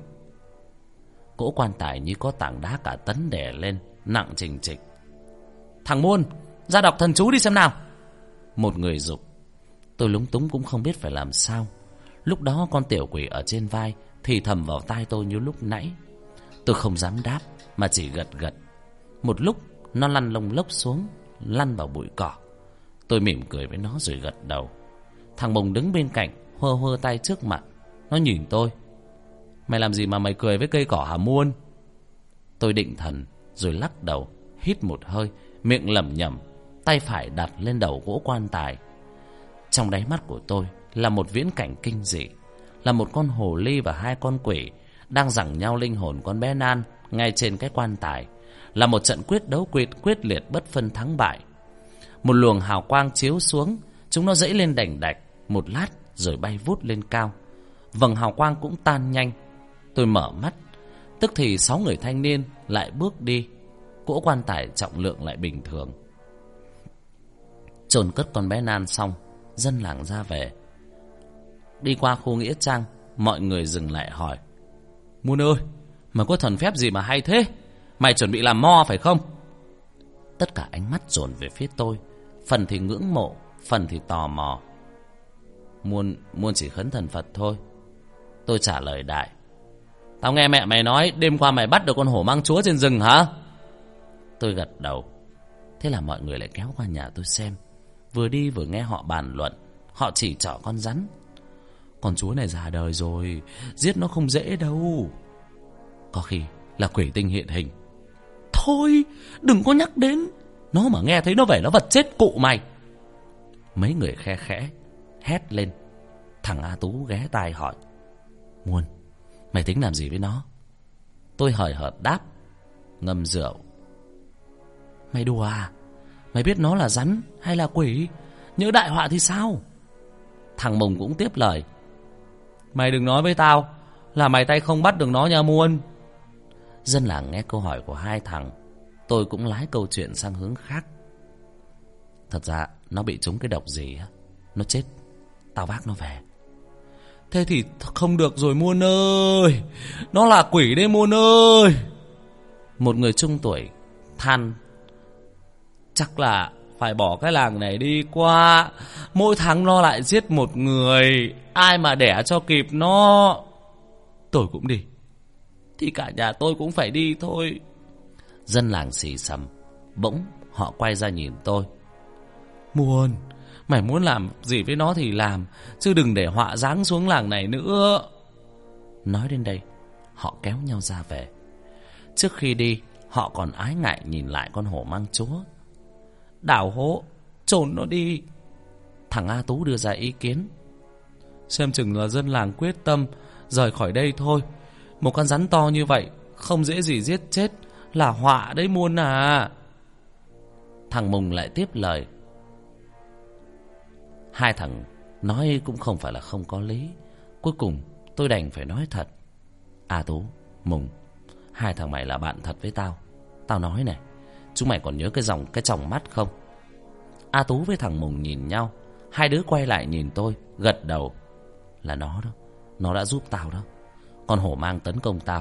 [SPEAKER 2] Cỗ quan tài như có tảng đá cả tấn đè lên, nặng chình chịch.
[SPEAKER 1] Thằng Muôn, ra đọc thần chú đi xem nào.
[SPEAKER 2] Một người giục. Tôi lúng túng cũng không biết phải làm sao. Lúc đó con tiểu quỷ ở trên vai thì thầm vào tai tôi như lúc nãy. Tôi không dám đáp mà chỉ gật gật. Một lúc nó lăn lông lốc xuống, lăn vào bụi cỏ. Tôi mỉm cười với nó rồi gật đầu. Thằng Mùng đứng bên cạnh hơ hơ tay trước mặt. Nó nhìn tôi: mày làm gì mà mày cười với cây cỏ hả Muôn? Tôi định thần, rồi lắc đầu, hít một hơi, miệng lẩm nhẩm, tay phải đặt lên đầu gỗ quan tài. Trong đáy mắt của tôi là một viễn cảnh kinh dị, là một con hồ ly và hai con quỷ đang giằng nhau linh hồn con bé Nan ngay trên cái quan tài, là một trận quyết đấu quyết liệt bất phân thắng bại. Một luồng hào quang chiếu xuống, chúng nó dãy lên đành đạch một lát rồi bay vút lên cao. Vầng hào quang cũng tan nhanh. Tôi mở mắt, tức thì 6 người thanh niên lại bước đi. Cỗ quan tài trọng lượng lại bình thường. Chôn cất con bé Nan xong, dân làng ra về. Đi qua khu nghĩa trang, mọi người dừng lại hỏi: Muôn ơi, mày có thần phép gì mà hay thế? Mày chuẩn bị làm mo phải không? Tất cả ánh mắt dồn về phía tôi, phần thì ngưỡng mộ, phần thì tò mò. Muôn chỉ khấn thần Phật thôi, tôi trả lời đại. Tao nghe mẹ mày nói đêm qua mày bắt được con hổ mang chúa trên rừng hả? Tôi gật đầu. Thế là mọi người lại kéo qua nhà tôi xem. Vừa đi vừa nghe họ bàn luận. Họ chỉ trỏ con rắn. Con chúa này già đời rồi, giết nó không dễ đâu. Có khi là quỷ tinh hiện hình. Thôi đừng có nhắc đến, nó mà nghe thấy nó về nó vật chết cụ mày. Mấy người khe khẽ hét lên. Thằng A Tú ghé tai hỏi: Muôn, mày tính làm gì với nó? Tôi hời hợt đáp: Ngâm rượu. Mày đùa à? Mày biết nó là rắn hay là quỷ? Nhỡ đại họa thì sao? Thằng Mùng cũng tiếp lời: Mày đừng nói với tao là mày tay không bắt được nó nha Muôn. Dân làng nghe câu hỏi của hai thằng, tôi cũng lái câu chuyện sang hướng khác. Thật ra nó bị trúng cái độc gì á, nó chết, tao vác nó về. Thế thì không được rồi Muôn ơi, nó là quỷ đấy Muôn ơi. Một người trung tuổi than: Chắc là phải bỏ cái làng này đi qua, mỗi tháng nó lại giết một người, ai mà đẻ cho kịp nó. Tôi cũng đi, thì cả nhà tôi cũng phải đi thôi. Dân làng xì xầm. Bỗng họ quay ra nhìn tôi: Muôn, mày muốn làm gì với nó thì làm, chứ đừng để họa giáng xuống làng này nữa. Nói đến đây, họ kéo nhau ra về. Trước khi đi, họ còn ái ngại nhìn lại con hổ mang chúa. Đào hố, chôn nó đi. Thằng A Tú đưa ra ý kiến: Xem chừng là dân làng quyết tâm rời khỏi đây thôi. Một con rắn to như vậy không dễ gì giết chết, là họa đấy Muôn à. Thằng Mùng lại tiếp lời. Hai thằng nói cũng không phải là không có lý. Cuối cùng tôi đành phải nói thật. A Tú, Mùng, hai thằng mày là bạn thật với tao. Tao nói này, chúng mày còn nhớ cái tròng mắt không? A Tú với thằng Mùng nhìn nhau. Hai đứa quay lại nhìn tôi, gật đầu. Là nó đó, nó đã giúp tao đó. Con hổ mang tấn công tao,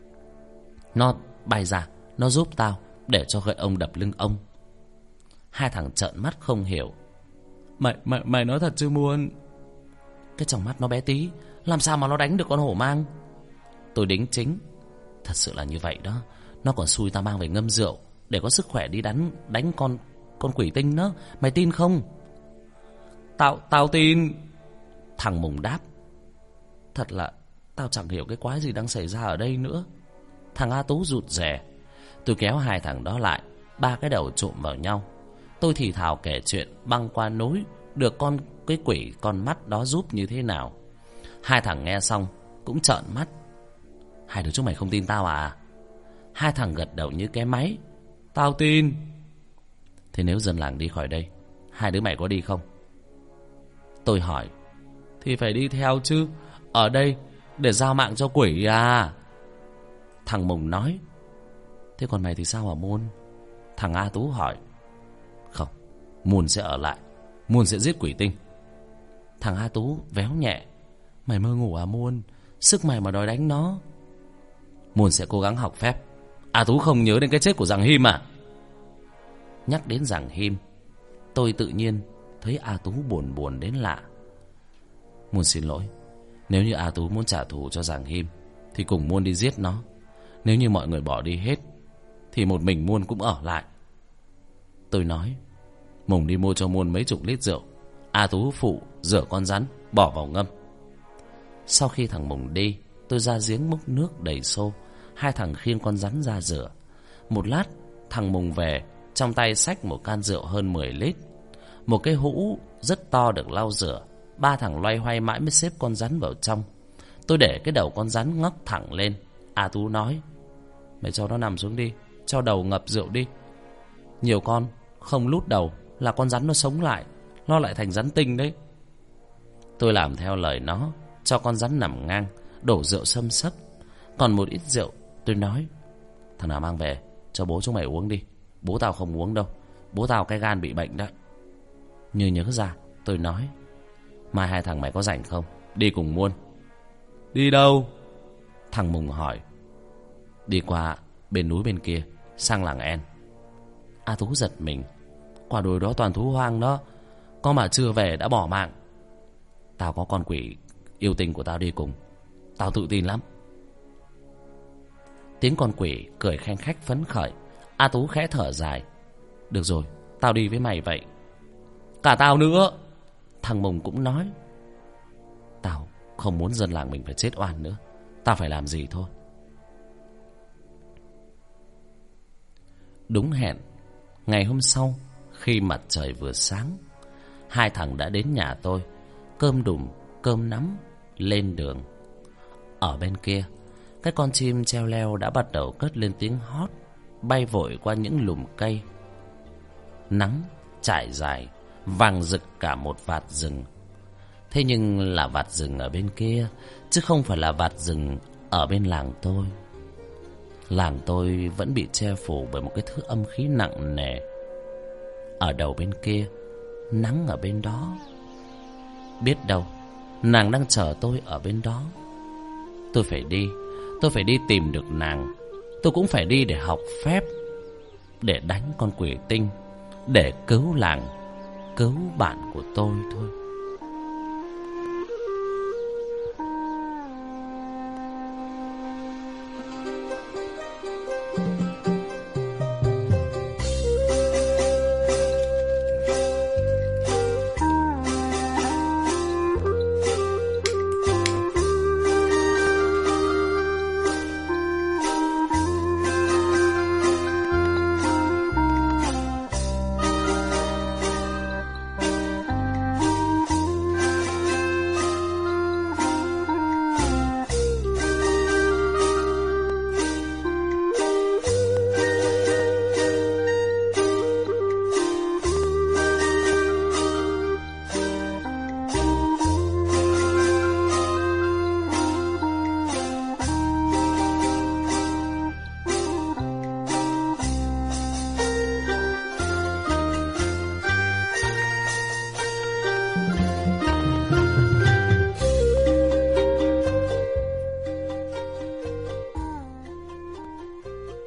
[SPEAKER 2] nó bay ra, nó giúp tao để cho gậy ông đập lưng ông. Hai thằng trợn mắt không hiểu. Mày nói thật chứ Muôn? Cái tròng mắt nó bé tí, làm sao mà nó đánh được con hổ mang? Tôi đính chính. Thật sự là như vậy đó. Nó còn xui tao mang về ngâm rượu để có sức khỏe đi đánh con quỷ tinh đó. Mày tin không? Tao tin. Thằng Mùng đáp. Thật là tao chẳng hiểu cái quái gì đang xảy ra ở đây nữa. Thằng A Tú rụt rè. Tôi kéo hai thằng đó lại, ba cái đầu trụm vào nhau. Tôi thì thào kể chuyện băng qua núi được cái quỷ con mắt đó giúp như thế nào. Hai thằng nghe xong cũng trợn mắt. Hai đứa chúng mày không tin tao à? Hai thằng gật đầu như cái máy. Tao tin. Thế nếu dân làng đi khỏi đây, hai đứa mày có đi không? Tôi hỏi. Thì phải đi theo chứ, ở đây để giao mạng cho quỷ à? Thằng Mùng nói. Thế còn mày thì sao hả Muôn? Thằng A Tú hỏi. Không, Muôn sẽ ở lại, Muôn sẽ giết quỷ tinh. Thằng A Tú véo nhẹ. Mày mơ ngủ à Muôn? Sức mày mà đòi đánh nó. Muôn sẽ cố gắng học phép. A Tú không nhớ đến cái chết của Giàng Him à? Nhắc đến Giàng Him, tôi tự nhiên thấy A Tú buồn đến lạ. Muôn xin lỗi. Nếu như A Tú muốn trả thù cho Giàng Him thì cùng Muôn đi giết nó. Nếu như mọi người bỏ đi hết thì một mình Muôn cũng ở lại. Tôi nói. Mùng đi mua cho Muôn mấy chục lít rượu, A Tú phụ rửa con rắn bỏ vào ngâm. Sau khi thằng Mùng đi, tôi ra giếng múc nước đầy xô. Hai thằng khiêng con rắn ra rửa. Một lát thằng Mùng về, trong tay xách một can rượu hơn 10 lít, một cái hũ rất to được lau rửa. Ba thằng loay hoay mãi mới xếp con rắn vào trong. Tôi để cái đầu con rắn ngóc thẳng lên. A Tú nói: mày cho nó nằm xuống đi, cho đầu ngập rượu đi. Nhiều con không lút đầu là con rắn nó sống lại, nó lại thành rắn tinh đấy. Tôi làm theo lời nó, cho con rắn nằm ngang, đổ rượu xâm xấp. Còn một ít rượu, tôi nói: thằng nào mang về cho bố chúng mày uống đi. Bố tao không uống đâu, bố tao cái gan bị bệnh đó. Như nhớ ra, tôi nói: mai hai thằng mày có rảnh không, đi cùng Muôn. Đi đâu? Thằng Mùng hỏi. Đi qua bên núi bên kia, sang làng En. A Tú giật mình. Quả đồi đó toàn thú hoang đó, có mà chưa về đã bỏ mạng. Tao có con quỷ yêu tình của tao đi cùng, tao tự tin lắm. Tiếng con quỷ cười khanh khách phấn khởi. A Tú khẽ thở dài. Được rồi, tao đi với mày vậy. Cả tao nữa, thằng Mùng cũng nói. Tao không muốn dân làng mình phải chết oan nữa, tao phải làm gì thôi. Đúng hẹn, ngày hôm sau, khi mặt trời vừa sáng, hai thằng đã đến nhà tôi, cơm đùm, cơm nắm, lên đường. Ở bên kia, cái con chim treo leo đã bắt đầu cất lên tiếng hót, bay vội qua những lùm cây. Nắng trải dài, vàng rực cả một vạt rừng. Thế nhưng là vạt rừng ở bên kia, chứ không phải là vạt rừng ở bên làng tôi. Làng tôi vẫn bị che phủ bởi một cái thứ âm khí nặng nề. Ở đầu bên kia, nắng ở bên đó. Biết đâu nàng đang chờ tôi ở bên đó. Tôi phải đi tìm được nàng. Tôi cũng phải đi để học phép, để đánh con quỷ tinh, để cứu làng, cứu bạn của tôi thôi.